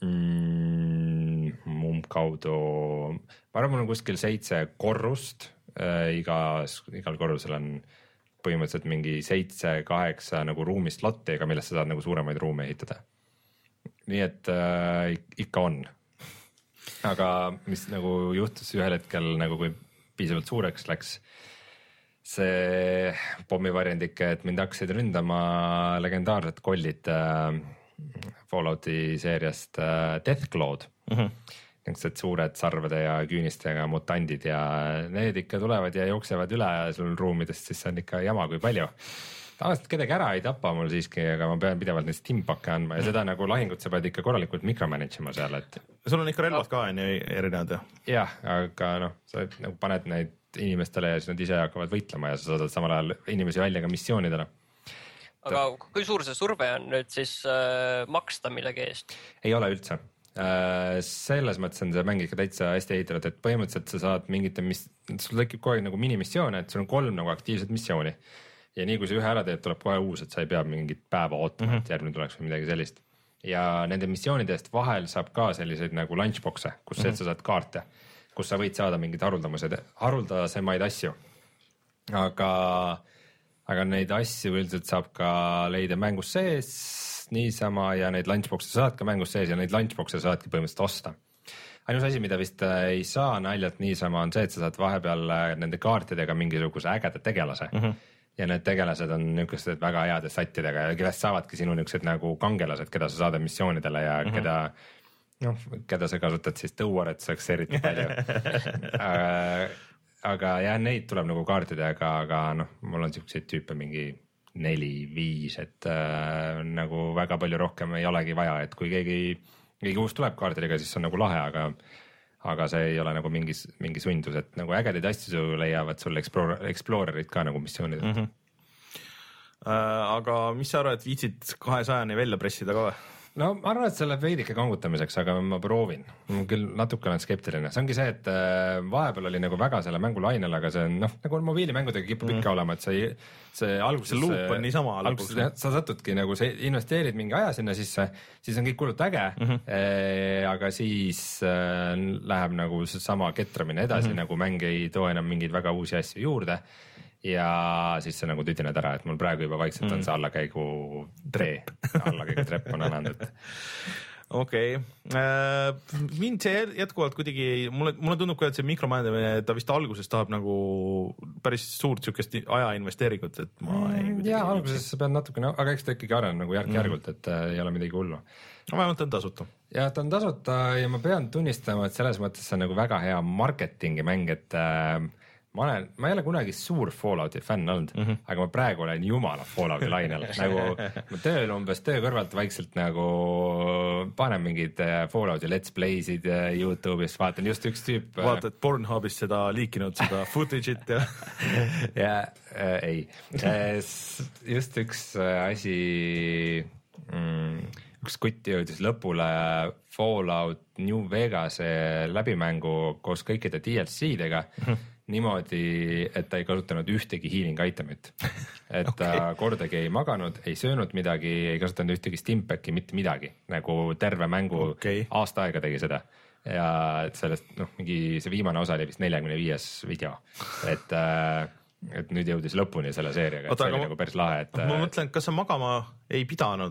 mm,? Umbkaudu, ma arvan, mul on kuskil seitse korrust äh,, igas, igal korrusel on põhimõtteliselt mingi seitse, kaheksa nagu ruumislotti, millest sa saad nagu suuremaid ruume ehitada. nii et äh, ikka on. Aga mis nagu juhtus ühel hetkel nagu kui piisavalt suureks läks see pommivarjendike, et mind hakkasid ründama legendaarsed kollid äh, Fallouti seeriast äh, Deathclaw'd mm. -hmm. Niisugused suured sarvede ja küünistega mutandid ja need ikka tulevad ja jooksevad üle sul ruumidest, siis see on ikka jama kui palju. Tavaliselt kedagi ära ei tapa mul siiski, aga ma pean pidevalt neid stimpakke andma ja seda nagu lahingut sa pead ikka korralikult mikromanage ima seal, et. Sul on ikka relvad ka on ju erinevad ju? Jah, aga noh, sa nagu paned neid inimestele ja siis nad ise hakkavad võitlema ja sa saadad samal ajal inimesi välja ka missioonidele. Aga kui suur see surve on nüüd siis äh, maksta millegi eest? Ei ole üldse. Äh, selles mõttes on see mäng ikka täitsa hästi ehitatud, et põhimõtteliselt sa saad mingite, mis, sul tekib kogu aeg nagu minimissioone, et sul on kolm nagu aktiivset missiooni. Ja nii kui see ühe ära teed, tuleb kohe uus, et sa ei pea mingit päeva ootama, mm -hmm. et järgmine tuleks või midagi sellist. Ja nende missioonide eest vahel saab ka selliseid nagu lunchbox'e, kus mm -hmm. sa saad kaarte, kus sa võid saada mingeid haruldasemaid asju. Aga, aga neid asju üldiselt saab ka leida mängus sees niisama ja neid lunchbox'e saad ka mängus sees ja neid lunchbox'e saadki põhimõtteliselt osta. Ainus asi, mida vist ei saa naljalt niisama on see, et sa saad vahepeal nende kaartidega mingisuguse ägeda tegelase. Mm -hmm. Ja need tegelased on niisugused väga heade sattidega ja kellest saavadki sinu niisugused nagu kangelased, keda sa saadad missioonidele ja mm -hmm. keda, noh, keda sa kasutad siis tõuaretseks eriti palju aga, aga jah, neid tuleb nagu kaartidega, aga noh, mul on niisuguseid tüüpe mingi neli, viis, et äh, nagu väga palju rohkem ei olegi vaja, et kui keegi, keegi uus tuleb kaartidega, siis on nagu lahe, aga aga see ei ole nagu mingi, mingi sundus, et nagu ägedaid asju leiavad sul Explorer, Explorerid ka nagu missioonidelt mm. -hmm. Äh, aga mis sa arvad, viitsid kahesajani välja pressida ka või? No ma arvan, et see läheb veidike kangutamiseks, aga ma proovin. Ma küll natuke olen skeptiline. See ongi see, et vahepeal oli nagu väga selle mängu lainel, aga see on noh, nagu mängudega kipub mm. ikka olema, et see, see alguses... See loop on niisama alguses. Sa satudki nagu, sa investeerid mingi aja sinna sisse, siis on kõik hullult äge, mm -hmm. e, aga siis äh, läheb nagu sama ketramine edasi, mm -hmm. nagu mäng ei too enam mingeid väga uusi asju juurde. Ja siis see nagu tüdined ära, et mul praegu juba vaikselt on see allakäigu tee, allakäigu trepp on alanud. Okei, mind see jätkuvalt kuidagi, mulle, mulle tundub ka, et see mikromajandamine, ta vist alguses tahab nagu päris suurt siukest aja investeeringut, et ma ei... Mm, jaa, alguses sa pead natukene, aga eks ta ikkagi areneb nagu järk-järgult, et äh, ei ole midagi hullu. No vähemalt on tasuta. Ja ta on tasuta ja ma pean tunnistama, et selles mõttes see on nagu väga hea marketingi mäng, et äh, ma olen, ma ei ole kunagi suur Fallouti fänn olnud mm, -hmm. aga ma praegu olen jumala Fallouti lainel, nagu ma tööl umbes töö kõrvalt vaikselt nagu panen mingid Fallouti let's play'sid Youtube'is, vaatan just üks tüüp. Vaatad Pornhubis seda liikinud, seda footage'it ja ja äh, ei, just üks asi mm, üks kutt jõudis lõpule Fallout New Vegase läbimängu koos kõikide D L C-dega mm -hmm. niimoodi, et ta ei kasutanud ühtegi healing itemit. Et okay. ta kordagi ei maganud, ei söönud midagi, ei kasutanud ühtegi stimpacki, mitte midagi. Nagu terve mängu okay. aasta aega tegi seda. Ja sellest, noh, mingi see viimane osa oli vist neljakümne viies video. Et, et nüüd jõudis lõpuni selle seeriaga, et Oota, see oli ma, nagu päris lahe. Et, ma mõtlen, kas sa magama ei pidanud?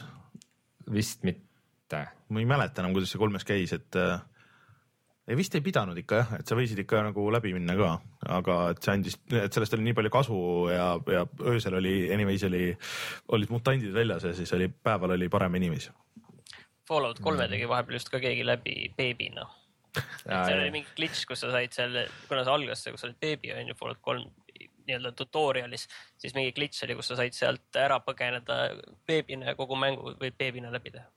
Vist mitte. Ma ei mäleta enam, kuidas see kolmes käis, et... Ei, vist ei pidanud ikka jah, et sa võisid ikka nagu läbi minna ka, aga et see andis, et sellest oli nii palju kasu ja, ja öösel oli, anyways oli, olid mutandid väljas ja siis oli, päeval oli parem inimesi. Fallout kolme tegi vahepeal just ka keegi läbi beebina. seal oli mingi glitch, kus sa said seal, kuna see algas, kus olid beebi on ju Fallout kolm nii-öelda tutorialis, siis mingi glitch oli, kus sa said sealt ära põgeneda beebina ja kogu mängu võid beebina läbi teha.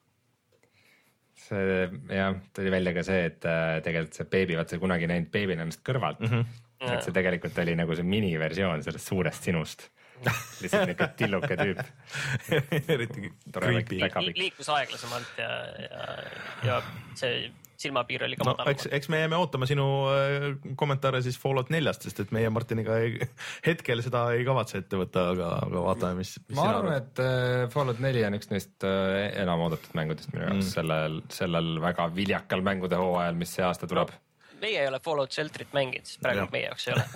See jah, tuli välja ka see, et tegelikult see beebi, vaat see kunagi näinud beebina ennast kõrvalt, mm -hmm. et see tegelikult oli nagu see miniversioon sellest suurest sinust. Lihtsalt niisugune tilluke tüüp. Eriti creepy. Liikus aeglasemalt ja, ja, ja see silmapiir oli ka no, madalam. Eks, eks me jääme ootama sinu kommentaare siis Fallout neljast, sest et meie Martiniga ei, hetkel seda ei kavatse ette võtta, aga, aga vaatame, mis, mis ma arvan, et Fallout neli on üks neist enam oodatud mängudest minu jaoks mm. sellel, sellel väga viljakal mängude hooajal, mis see aasta tuleb. Meie ei ole Fallout Shelterit mänginud, siis praegu ja. Meie jaoks ei ole.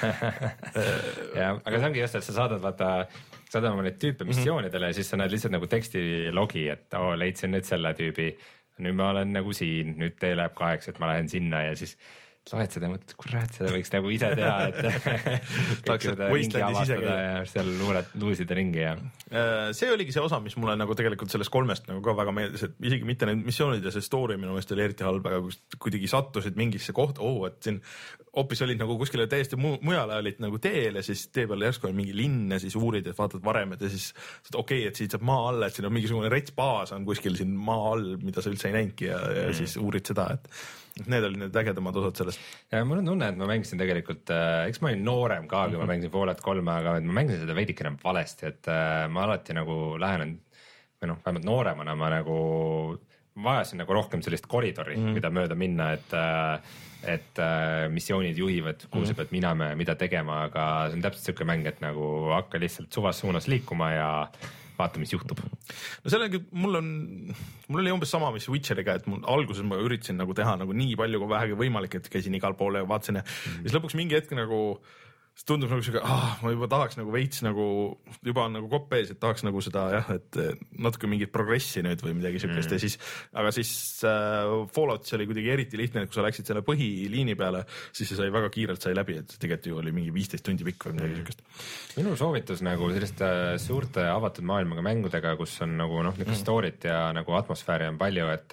ja, aga see ongi just, et sa saadad vaata, saadad oma neid tüüpe missioonidele ja siis sa näed lihtsalt nagu tekstilogi, et oo, leidsin nüüd selle tüübi. Nüüd ma olen nagu siin, nüüd teil läheb kaheks, et ma lähen sinna ja siis loed seda ja mõtled, kurat, seda võiks nagu ise teha, et tahaks seda ringi avastada ja seal luured, luusida ringi ja. See oligi see osa, mis mulle nagu tegelikult sellest kolmest nagu ka väga meeldis, et isegi mitte need missioonid ja see story minu meelest oli eriti halb, aga kuidagi sattusid mingisse kohta, oo, et siin hoopis olid nagu kuskile täiesti mu mujale olid nagu teel ja siis tee peal järsku oli mingi linn ja siis uurid, et vaatad varemed ja siis okei, okay, et siit saab maa alla, et siin on mingisugune retsbaas on kuskil siin maa all, mida sa üldse ei näinudki ja, ja mm. siis uurid seda, et need olid need ägedamad osad sellest. Ja mul on tunne, et ma mängisin tegelikult, äh, eks ma olin noorem ka, kui mm -hmm. ma mängisin Fallout kolme, aga ma mängisin seda veidikene valesti, et äh, ma alati nagu lähenen, või noh, vähemalt nooremana ma nagu vajasin nagu rohkem sellist koridori, mm -hmm. mida mööda minna, et äh, et äh, missioonid juhivad, kuhu mm -hmm. sa pead minema ja mida tegema, aga see on täpselt siuke mäng, et nagu hakka lihtsalt suvas suunas liikuma ja vaata, mis juhtub. No sellega mul on, mul oli umbes sama, mis Witcheriga, et mul alguses ma üritasin nagu teha nagu nii palju kui vähegi võimalik, et käisin igal pool ja vaatasin ja mm. siis lõpuks mingi hetk nagu see tundub nagu siuke, ah, ma juba tahaks nagu veits nagu, juba on nagu kopp ees, et tahaks nagu seda jah, et natuke mingit progressi nüüd või midagi siukest mm. ja siis, aga siis äh, Falloutis oli kuidagi eriti lihtne, et kui sa läksid selle põhiliini peale, siis see sai väga kiirelt sai läbi, et tegelikult ju oli mingi viisteist tundi pikk või midagi mm. siukest. Minu soovitus nagu selliste suurte avatud maailmaga mängudega, kus on nagu noh, niisugust mm. story't ja nagu atmosfääri on palju, et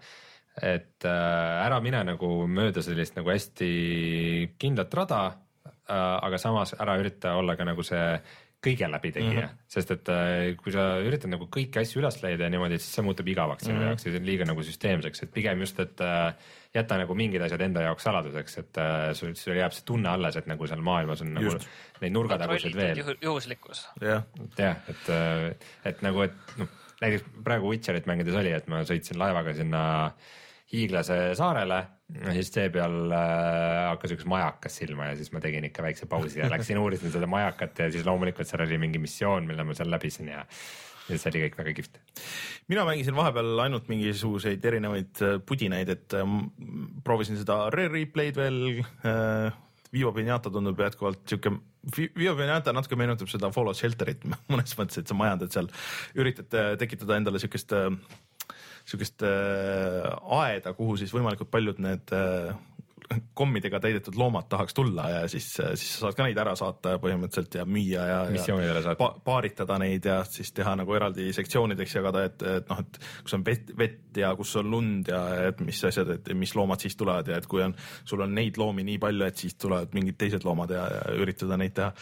et ära mine nagu mööda sellist nagu hästi kindlat rada, aga samas ära ürita olla ka nagu see kõige läbitegija mm, -hmm. sest et kui sa üritad nagu kõiki asju üles leida ja niimoodi, siis see muutub igavaks sinu mm -hmm. jaoks ja see on liiga nagu süsteemseks, et pigem just, et jäta nagu mingid asjad enda jaoks saladuseks, et sul, sul jääb see tunne alles, et nagu seal maailmas on just. Nagu neid nurgatagusid veel. Juhuslikkus. jah, jah, et, et nagu, et noh, näiteks praegu Witcherit mängides oli, et ma sõitsin laevaga sinna hiiglase saarele ja siis see peal äh, hakkas üks majakas silma ja siis ma tegin ikka väikse pausi ja läksin uurisin seda majakat ja siis loomulikult seal oli mingi missioon, mille ma seal läbisin ja, ja see oli kõik väga kihvt. Mina mängisin vahepeal ainult mingisuguseid erinevaid pudinaid, et äh, proovisin seda Rare Replay'd veel äh, Vivo Pinata tundub jätkuvalt siuke, Vivo Pinata natuke meenutab seda Fallout Shelterit mõnes mõttes, et sa majandad seal, üritad tekitada endale siukest siukest äh, aeda, kuhu siis võimalikult paljud need äh, kommidega täidetud loomad tahaks tulla ja siis, siis sa saad ka neid ära saata põhimõtteliselt ja müüa ja, ja pa paaritada neid ja siis teha nagu eraldi sektsioonideks jagada, et, et noh, et kus on vett, vett ja kus on lund ja et mis asjad, et mis loomad siis tulevad ja et kui on, sul on neid loomi nii palju, et siis tulevad mingid teised loomad ja, ja üritada neid teha.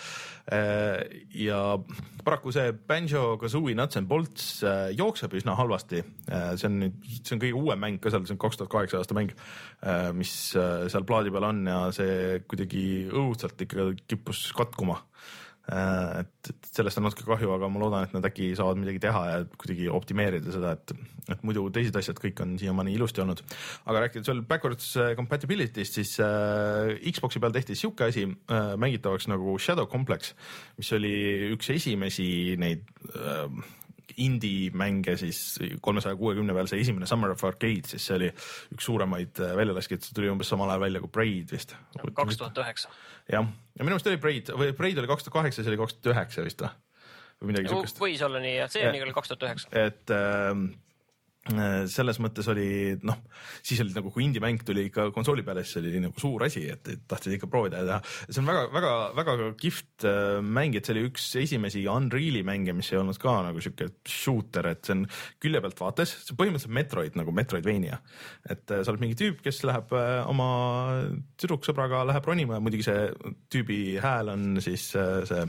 Ja paraku see Banjo-Kazooie Nuts and Bolts jookseb üsna halvasti. See on nüüd, see on kõige uuem mäng ka seal, see on kaks tuhat kaheksa aasta mäng, mis seal plaadi peal on ja see kuidagi õudselt ikka kippus katkuma. Et, et sellest on natuke kahju, aga ma loodan, et nad äkki saavad midagi teha ja kuidagi optimeerida seda, et, et muidu teised asjad kõik on siiamaani ilusti olnud. Aga rääkides veel backwards compatibility'st, siis äh, Xboxi peal tehti siuke asi äh, mängitavaks nagu Shadow Complex, mis oli üks esimesi neid äh, indie-mänge siis kolmesaja kuuekümne peal, see esimene Summer of Arcade, siis see oli üks suuremaid väljalaskjaid, see tuli umbes samal ajal välja kui Braid vist. kaks tuhat üheksa. jah, ja minu meelest oli Braid, või Braid oli kaks tuhat kaheksa, see oli kaks tuhat üheksa vist või midagi no, sukest. Võis olla nii, jah, see on igal kaks tuhat üheksa. Et äh, selles mõttes oli, noh, siis oli nagu, kui indie-mäng tuli ikka konsooli peale, siis oli nagu suur asi, et, et tahtsid ikka proovida ja teha. See on väga, väga, väga kihvt mäng, et see oli üks esimesi Unreali mänge, mis ei olnud ka nagu siuke shooter, et see on külje pealt vaates, see on põhimõtteliselt Metroid nagu Metroidvania. Et sa oled mingi tüüp, kes läheb oma tüdruksõbraga, läheb ronima ja muidugi see tüübi hääl on siis see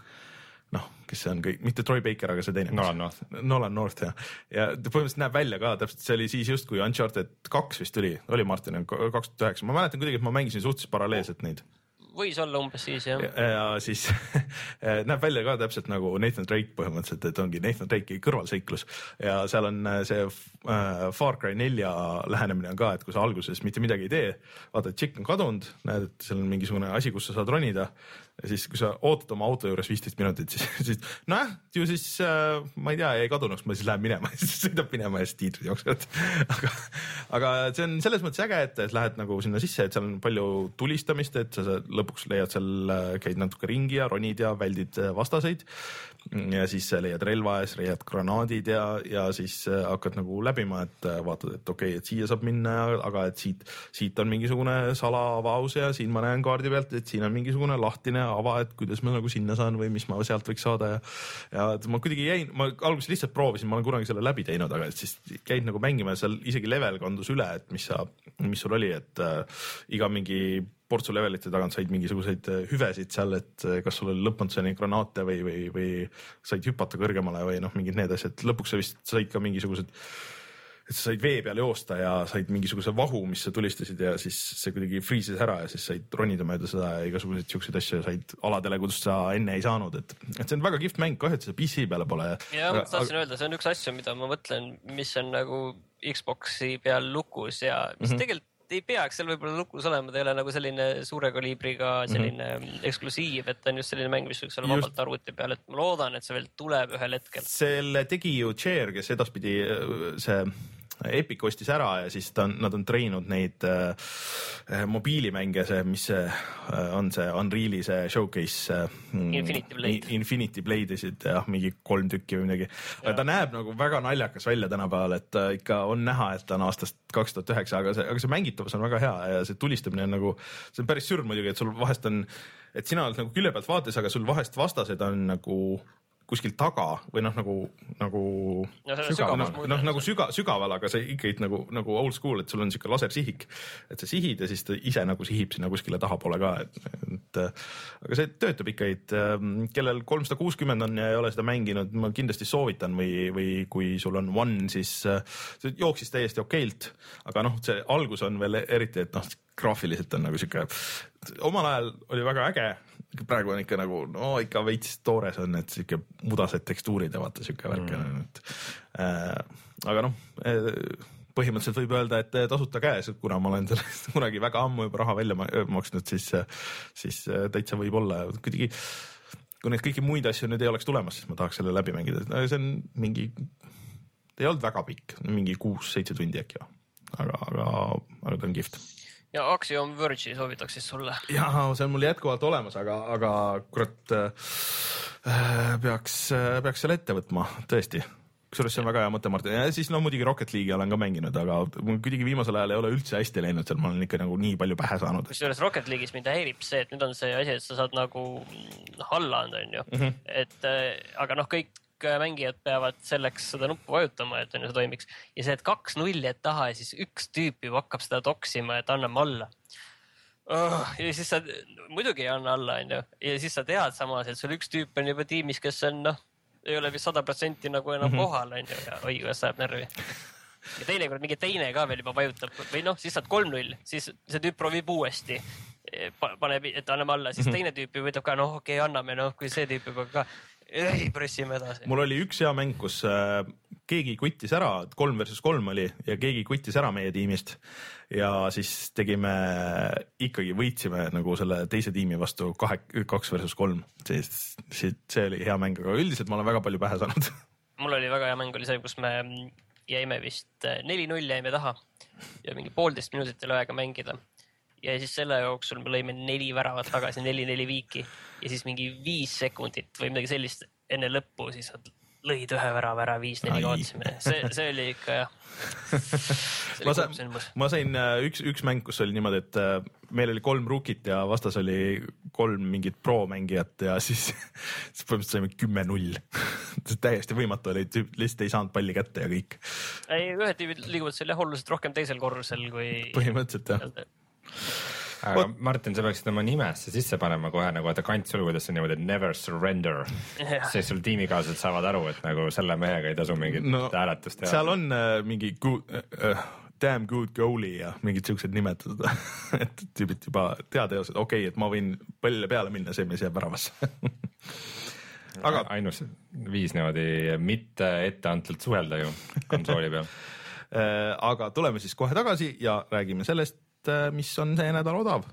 noh, kes see on kõik, mitte Troy Baker, aga see teine. Nolan North. Nolan North, jah. Ja põhimõtteliselt näeb välja ka, täpselt see oli siis just, kui Uncharted kaks vist tuli, oli Martin, kaks tuhat üheksa. Ma mäletan kuidagi, et ma mängisin suhteliselt paralleelselt neid. Võis olla umbes siis, jah. Ja, ja siis näeb välja ka täpselt nagu Nathan Drake põhimõtteliselt, et ongi Nathan Drake'i kõrvalseiklus. Ja seal on see äh, Far Cry nelja lähenemine on ka, et kui sa alguses mitte midagi ei tee, vaata, et chick on kadunud, näed, et seal on mingisugune asi, kus sa saad ronida. Ja siis, kui sa ootad oma auto juures viisteist minutit, siis, siis noh, ju siis äh, ma ei tea, ei kadunuks, ma siis lähen minema, siis sõidab minema ja siis tiitrid jooksevad. aga, aga see on selles mõttes äge, et, et lähed nagu sinna sisse, et seal on palju tulistamist, et sa lõpuks leiad seal, käid natuke ringi ja ronid ja väldid vastaseid ja siis leiad relva ja siis leiad granaadid ja, ja siis hakkad nagu läbima, et vaatad, et okei, okay, et siia saab minna, aga et siit, siit on mingisugune salaavaus ja siin ma näen kaardi pealt, et siin on mingisugune lahtine ava, et kuidas ma nagu sinna saan või mis ma sealt võiks saada ja, ja ma kuidagi jäin, ma alguses lihtsalt proovisin, ma olen kunagi selle läbi teinud, aga et siis käid nagu mängima ja seal isegi level kandus üle, et mis sa, mis sul oli, et äh, iga mingi portsu levelite tagant said mingisuguseid hüvesid seal, et kas sul oli lõpmatuseni granaate või, või, või said hüpata kõrgemale või noh, mingid need asjad. Lõpuks sa vist said ka mingisugused, et sa said vee peal joosta ja said mingisuguse vahu, mis sa tulistasid ja siis see kuidagi friisis ära ja siis said ronida mööda seda ja igasuguseid siukseid asju ja said aladele, kuidas sa enne ei saanud. Et, et see on väga kihvt mäng, kahju, et see P C peale pole. Ja ma tahtsin aga... öelda, see on üks asju, mida ma mõtlen, mis on nagu Xboxi peal lukus ja mis mm-hmm. tegelikult ei peaks seal võib-olla lukus olema, ta ei ole nagu selline suure kaliibriga selline mm-hmm. eksklusiiv, et ta on just selline mäng, mis võiks olla vabalt arvuti peal, et ma loodan, et see veel tuleb ühel hetkel. Selle tegi ju Chair, kes edaspidi see Epic ostis ära ja siis ta on, nad on treeninud neid äh, mobiilimänge, see, mis see äh, on see Unreali see showcase äh, Infinity Blade, Infinity Blade'isid ja mingi kolm tükki või midagi. Aga ta näeb nagu väga naljakas välja tänapäeval, et äh, ikka on näha, et ta on aastast kaks tuhat üheksa, aga see, aga see mängitavus on väga hea ja see tulistamine on nagu, see on päris sürm muidugi, et sul vahest on, et sina oled nagu külje pealt vaates, aga sul vahest vastased on nagu kuskil taga või noh, nagu, nagu no, sügaval, noh, no, nagu süga, sügaval, aga see ikkagi nagu, nagu old school, et sul on siuke lasersihik, et sa sihid ja siis ta ise nagu sihib sinna kuskile tahapoole ka, et, et aga see töötab ikka, et kellel kolmsada kuuskümmend on ja ei ole seda mänginud, ma kindlasti soovitan või, või kui sul on One, siis see jooksis täiesti okeilt, aga noh, see algus on veel eriti, et noh, graafiliselt on nagu siuke, omal ajal oli väga äge, praegu on ikka nagu, no ikka veits toores on, et siuke mudased tekstuurid ja vaata siuke värk on mm. äh, aga noh, põhimõtteliselt võib öelda, et tasuta käes, kuna ma olen sellest kunagi väga ammu juba raha välja maksnud, siis, siis täitsa võib olla kuidagi, kui neid kõiki muid asju nüüd ei oleks tulemas, siis ma tahaks selle läbi mängida, see on mingi, ei olnud väga pikk, mingi kuus-seitse tundi äkki, aga, aga, aga ta on kihvt. Ja Axiom Verge'i soovitaks siis sulle. Jaa, see on mul jätkuvalt olemas, aga, aga kurat äh, peaks, peaks selle ette võtma, tõesti. Kusjuures see on väga hea mõte, Martin. Ja siis no muidugi Rocket League'i olen ka mänginud, aga kuidagi viimasel ajal ei ole üldse hästi läinud seal, ma olen ikka nagu nii palju pähe saanud. Kusjuures Rocket League'is mind häirib see, et nüüd on see asi, et sa saad nagu alla anda, on ju. Mm-hmm. Et, aga noh, kõik mängijad peavad selleks seda nuppu vajutama, et on ju see toimiks. Ja see, et kaks nulli et taha ja siis üks tüüp juba hakkab seda toksima, et anname alla. Oh, ja siis sa muidugi ei anna alla, on ju. Ja siis sa tead samas, et sul üks tüüp on juba tiimis, kes on, noh, ei ole vist sada protsenti nagu enam mm-hmm. kohal, on ju. Ja oi, kuidas sajab närvi. Ja teine kord mingi teine ka veel juba vajutab. Või noh, siis saad kolm null, siis see tüüp proovib uuesti. Paneb, et anname alla. Siis mm-hmm. teine tüüp juba võtab ka, noh, okei, okay, anname, noh, kui see tüüp juba ka ei, pressime edasi. Mul oli üks hea mäng, kus äh, keegi kuttis ära, kolm versus kolm oli ja keegi kuttis ära meie tiimist ja siis tegime, ikkagi võitsime nagu selle teise tiimi vastu kahe, kaks versus kolm. See, see, see oli hea mäng, aga üldiselt ma olen väga palju pähe saanud. Mul oli väga hea mäng, oli see, kus me jäime vist neli null jäime taha ja mingi poolteist minutit oli aega mängida. Ja siis selle jooksul me lõime neli väravat tagasi, neli neli viiki ja siis mingi viis sekundit või midagi sellist enne lõppu, siis saad lõid ühe värava ära, viis neli kaotasime. See, see oli ikka jah. Ma sain, ma sain üks, üks mäng, kus oli niimoodi, et meil oli kolm rookit ja vastas oli kolm mingit pro-mängijat ja siis, siis põhimõtteliselt saime kümme null. Täiesti võimatu oli, lihtsalt ei saanud palli kätte ja kõik. Ei, ühed tüübid liiguvad seal jah oluliselt rohkem teisel korrusel kui... Põhimõtteliselt jah. Aga Martin, sa peaksid oma nimesse sisse panema kohe nagu vaata kantsul, kuidas see niimoodi never surrender, siis sul tiimikaaslased saavad aru, et nagu selle mehega ei tasu mingit no, hääletust teha. Seal on uh, mingi good, uh, damn good goalie ja mingid siuksed nimetud, et tüübid juba teada jõused, okei, okay, et ma võin pallile peale minna, see mees jääb väravasse. Aga ainus viis niimoodi mitte etteantult suhelda ju konsooli peal. Aga tuleme siis kohe tagasi ja räägime sellest, mis on see nädal odav.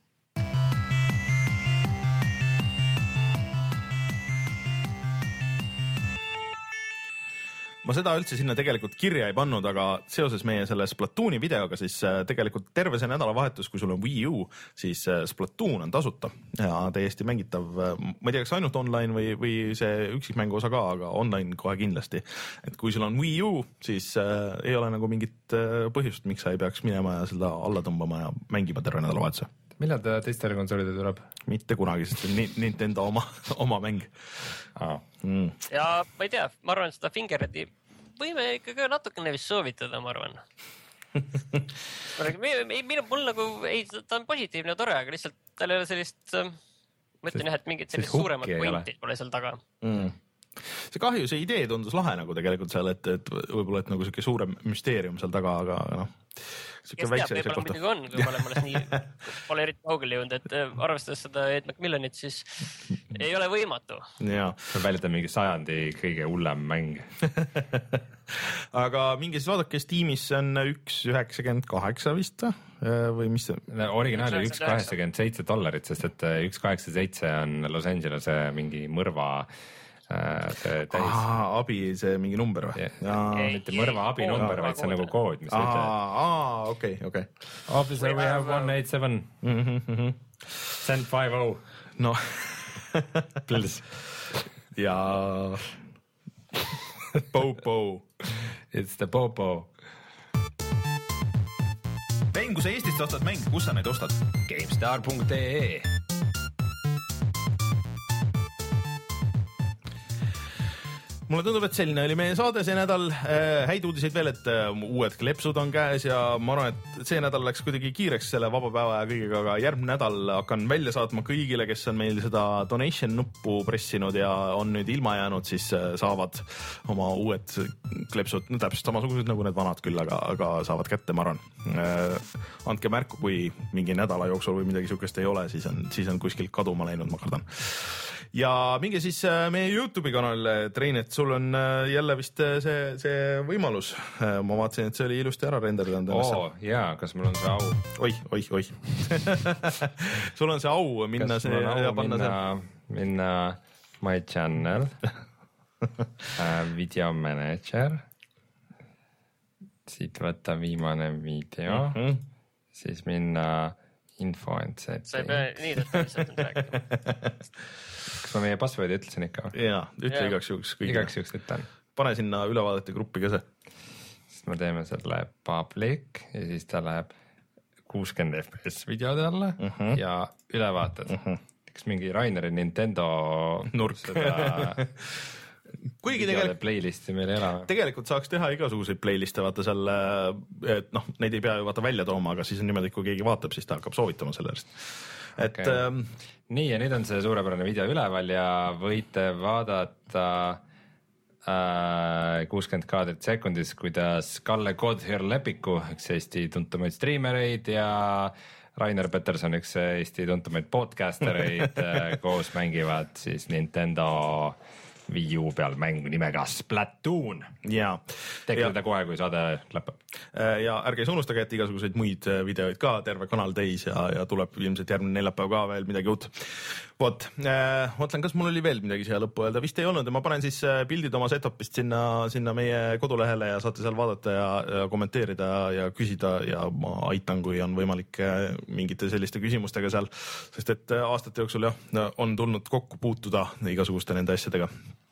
Ma seda üldse sinna tegelikult kirja ei pannud, aga seoses meie selle Splatooni videoga, siis tegelikult terve see nädalavahetus, kui sul on Wii U, siis Splatoon on tasuta ja täiesti mängitav. Ma ei tea, kas ainult online või, või see üksikmängu osa ka, aga online kohe kindlasti. Et kui sul on Wii U, siis äh, ei ole nagu mingit põhjust, miks sa ei peaks minema ja seda alla tõmbama ja mängima terve nädalavahetuse. Millal ta teistele konsoolide tuleb? Mitte kunagi, sest see Nintendo oma, oma mäng. Ah. Mm. Ja ma ei tea, ma arvan, seda Fingeredi võime ikka natukene vist soovitada, ma arvan. Mul nagu, ei, ta on positiivne ja tore, aga lihtsalt tal ei ole sellist, ma ütlen jah, et mingid sellist suuremad pointid pole seal taga. Mm. See kahju, see idee tundus lahe nagu tegelikult seal, et, et võib-olla et nagu siuke suurem müsteerium seal taga, aga noh. Kes teab, võib-olla muidugi on, kui ma olen mõnes nii, pole eriti kaugele jõudnud, et arvestades seda Ed McMillanit, siis ei ole võimatu. Jaa. See väljendab mingi sajandi kõige hullem mäng. Aga mingis vaadakes tiimis on üks üheksakümmend kaheksa vist või mis see? Originaal oli üks kaheksakümmend seitse dollarit, sest et üks kaheksakümmend seitse on Los Angelese mingi mõrva see täis. Aa, abi, see mingi number või? Mitte mõrva abi number, vaid see nagu kood, mis ütleb. Aa, okei, okei. Officer, we have one eight seven. Send five oh. No. Please. Ja Popo. It's the Popo. Mäng, kui sa Eestist ostad mäng, kus sa neid ostad? GameStar punkt ee. Mulle tundub, et selline oli meie saade see nädal. Häid uudiseid veel, et uued klepsud on käes ja ma arvan, et see nädal läks kuidagi kiireks selle vaba päeva ja kõigega, aga järgmine nädal hakkan välja saatma kõigile, kes on meil seda donation nuppu pressinud ja on nüüd ilma jäänud, siis saavad oma uued klepsud, no täpselt samasugused nagu need vanad küll, aga, aga saavad kätte, ma arvan. Andke märku, kui mingi nädala jooksul või midagi sukest ei ole, siis on, siis on kuskilt kaduma läinud, ma kardan. Ja minge siis meie YouTube'i kanalile, Trein, et sul on jälle vist see, see võimalus. Ma vaatasin, et see oli ilusti ära renderdanud. Oo, jaa, kas mul on see au? Oi, oi, oi. Sul on see au minna kas see ja au panna minna, see. Minna my channel, video manager, siit võtta viimane video, mm-hmm. siis minna info and set. Sa ei pea nii tõttavalt rääkima. Kas ma meie passwordi ütlesin ikka? Jaa, ütle ja. igaks juhuks. Igaks juhuks ütlen. Pane sinna ülevaadete gruppi ka see. Siis me teeme selle public ja siis ta läheb kuuskümmend F P S videode alla uh-huh. ja ülevaated. Uh-huh. Eks mingi Raineri Nintendo nurk. Seda kuigi tegelikult playlisti meil ei ela. Tegelikult saaks teha igasuguseid playliste, vaata selle, et noh, neid ei pea ju vaata välja tooma, aga siis on niimoodi, kui keegi vaatab, siis ta hakkab soovitama sellest. Et, okay. ähm, nii ja nüüd on see suurepärane video üleval ja võite vaadata äh, kuuskümmend kaadrit sekundis, kuidas Kalle Kodhir Lepiku, üks Eesti tuntumaid streamereid ja Rainer Peterson, üks Eesti tuntumaid podcastereid koos mängivad siis Nintendo Wii U peal mängu nimega Splatoon. Jaa. Tegel seda kohe, kui saade lõpeb. Ja ärge unustage, et igasuguseid muid videoid ka, terve kanal täis ja, ja tuleb ilmselt järgmine neljapäev ka veel midagi uut. Vot, äh, mõtlen, kas mul oli veel midagi siia lõppu öelda, vist ei olnud ja ma panen siis pildid oma setupist sinna, sinna meie kodulehele ja saate seal vaadata ja, ja kommenteerida ja küsida ja ma aitan, kui on võimalik mingite selliste küsimustega seal, sest et aastate jooksul jah, on tulnud kokku puutuda igasuguste nende asjadega.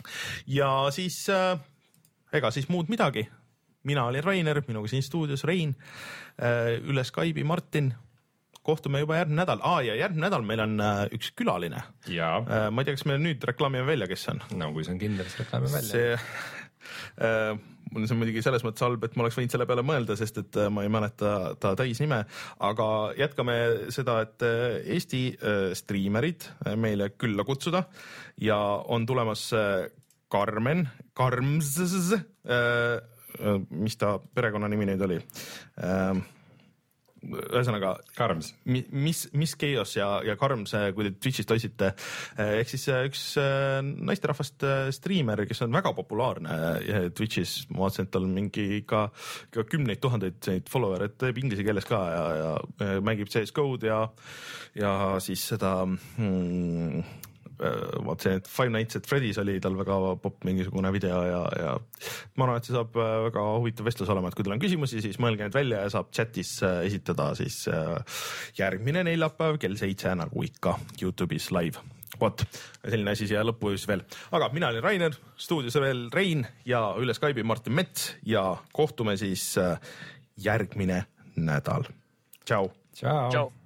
ja siis äh, ega siis muud midagi. Mina olin Rainer, minuga siin stuudios Rein, äh, üle Skype'i Martin. Kohtume juba järgmine nädal. Aa, ja järgmine nädal meil on äh, üks külaline. Ja. Äh, ma ei tea, kas me nüüd reklaamime välja, kes see on. No kui see on kindel, siis reklaamime välja. See, äh, mul on see muidugi selles mõttes halb, et ma oleks võinud selle peale mõelda, sest et äh, ma ei mäleta ta täisnime, aga jätkame seda, et äh, Eesti äh, striimerid äh, meile külla kutsuda ja on tulemas äh, Karmen, Karms, äh, äh, mis ta perekonnanimi nüüd oli äh,? Ühesõnaga Karms, mis, mis Chaos ja, ja Karms, kui te Twitch'ist otsite, ehk siis üks naisterahvast striimer, kes on väga populaarne Twitch'is, ma vaatasin, et tal on mingi ka, ka kümneid tuhandeid follower, et teeb inglise keeles ka ja, ja mängib C S G O-d ja, ja siis seda hmm, vaatasin, et Five Nights at Freddy's oli tal väga popp mingisugune video ja, ja ma arvan, et see saab väga huvitav vestlus olema, et kui teil on küsimusi, siis mõelge need välja ja saab chatis esitada siis järgmine neljapäev kell seitse nagu ikka YouTube'is live. Vot, selline asi siia lõppu siis veel. Aga mina olin Rainer, stuudios veel Rein ja üle Skype'i Martin Mets ja kohtume siis järgmine nädal. Tšau! Tšau! Tšau!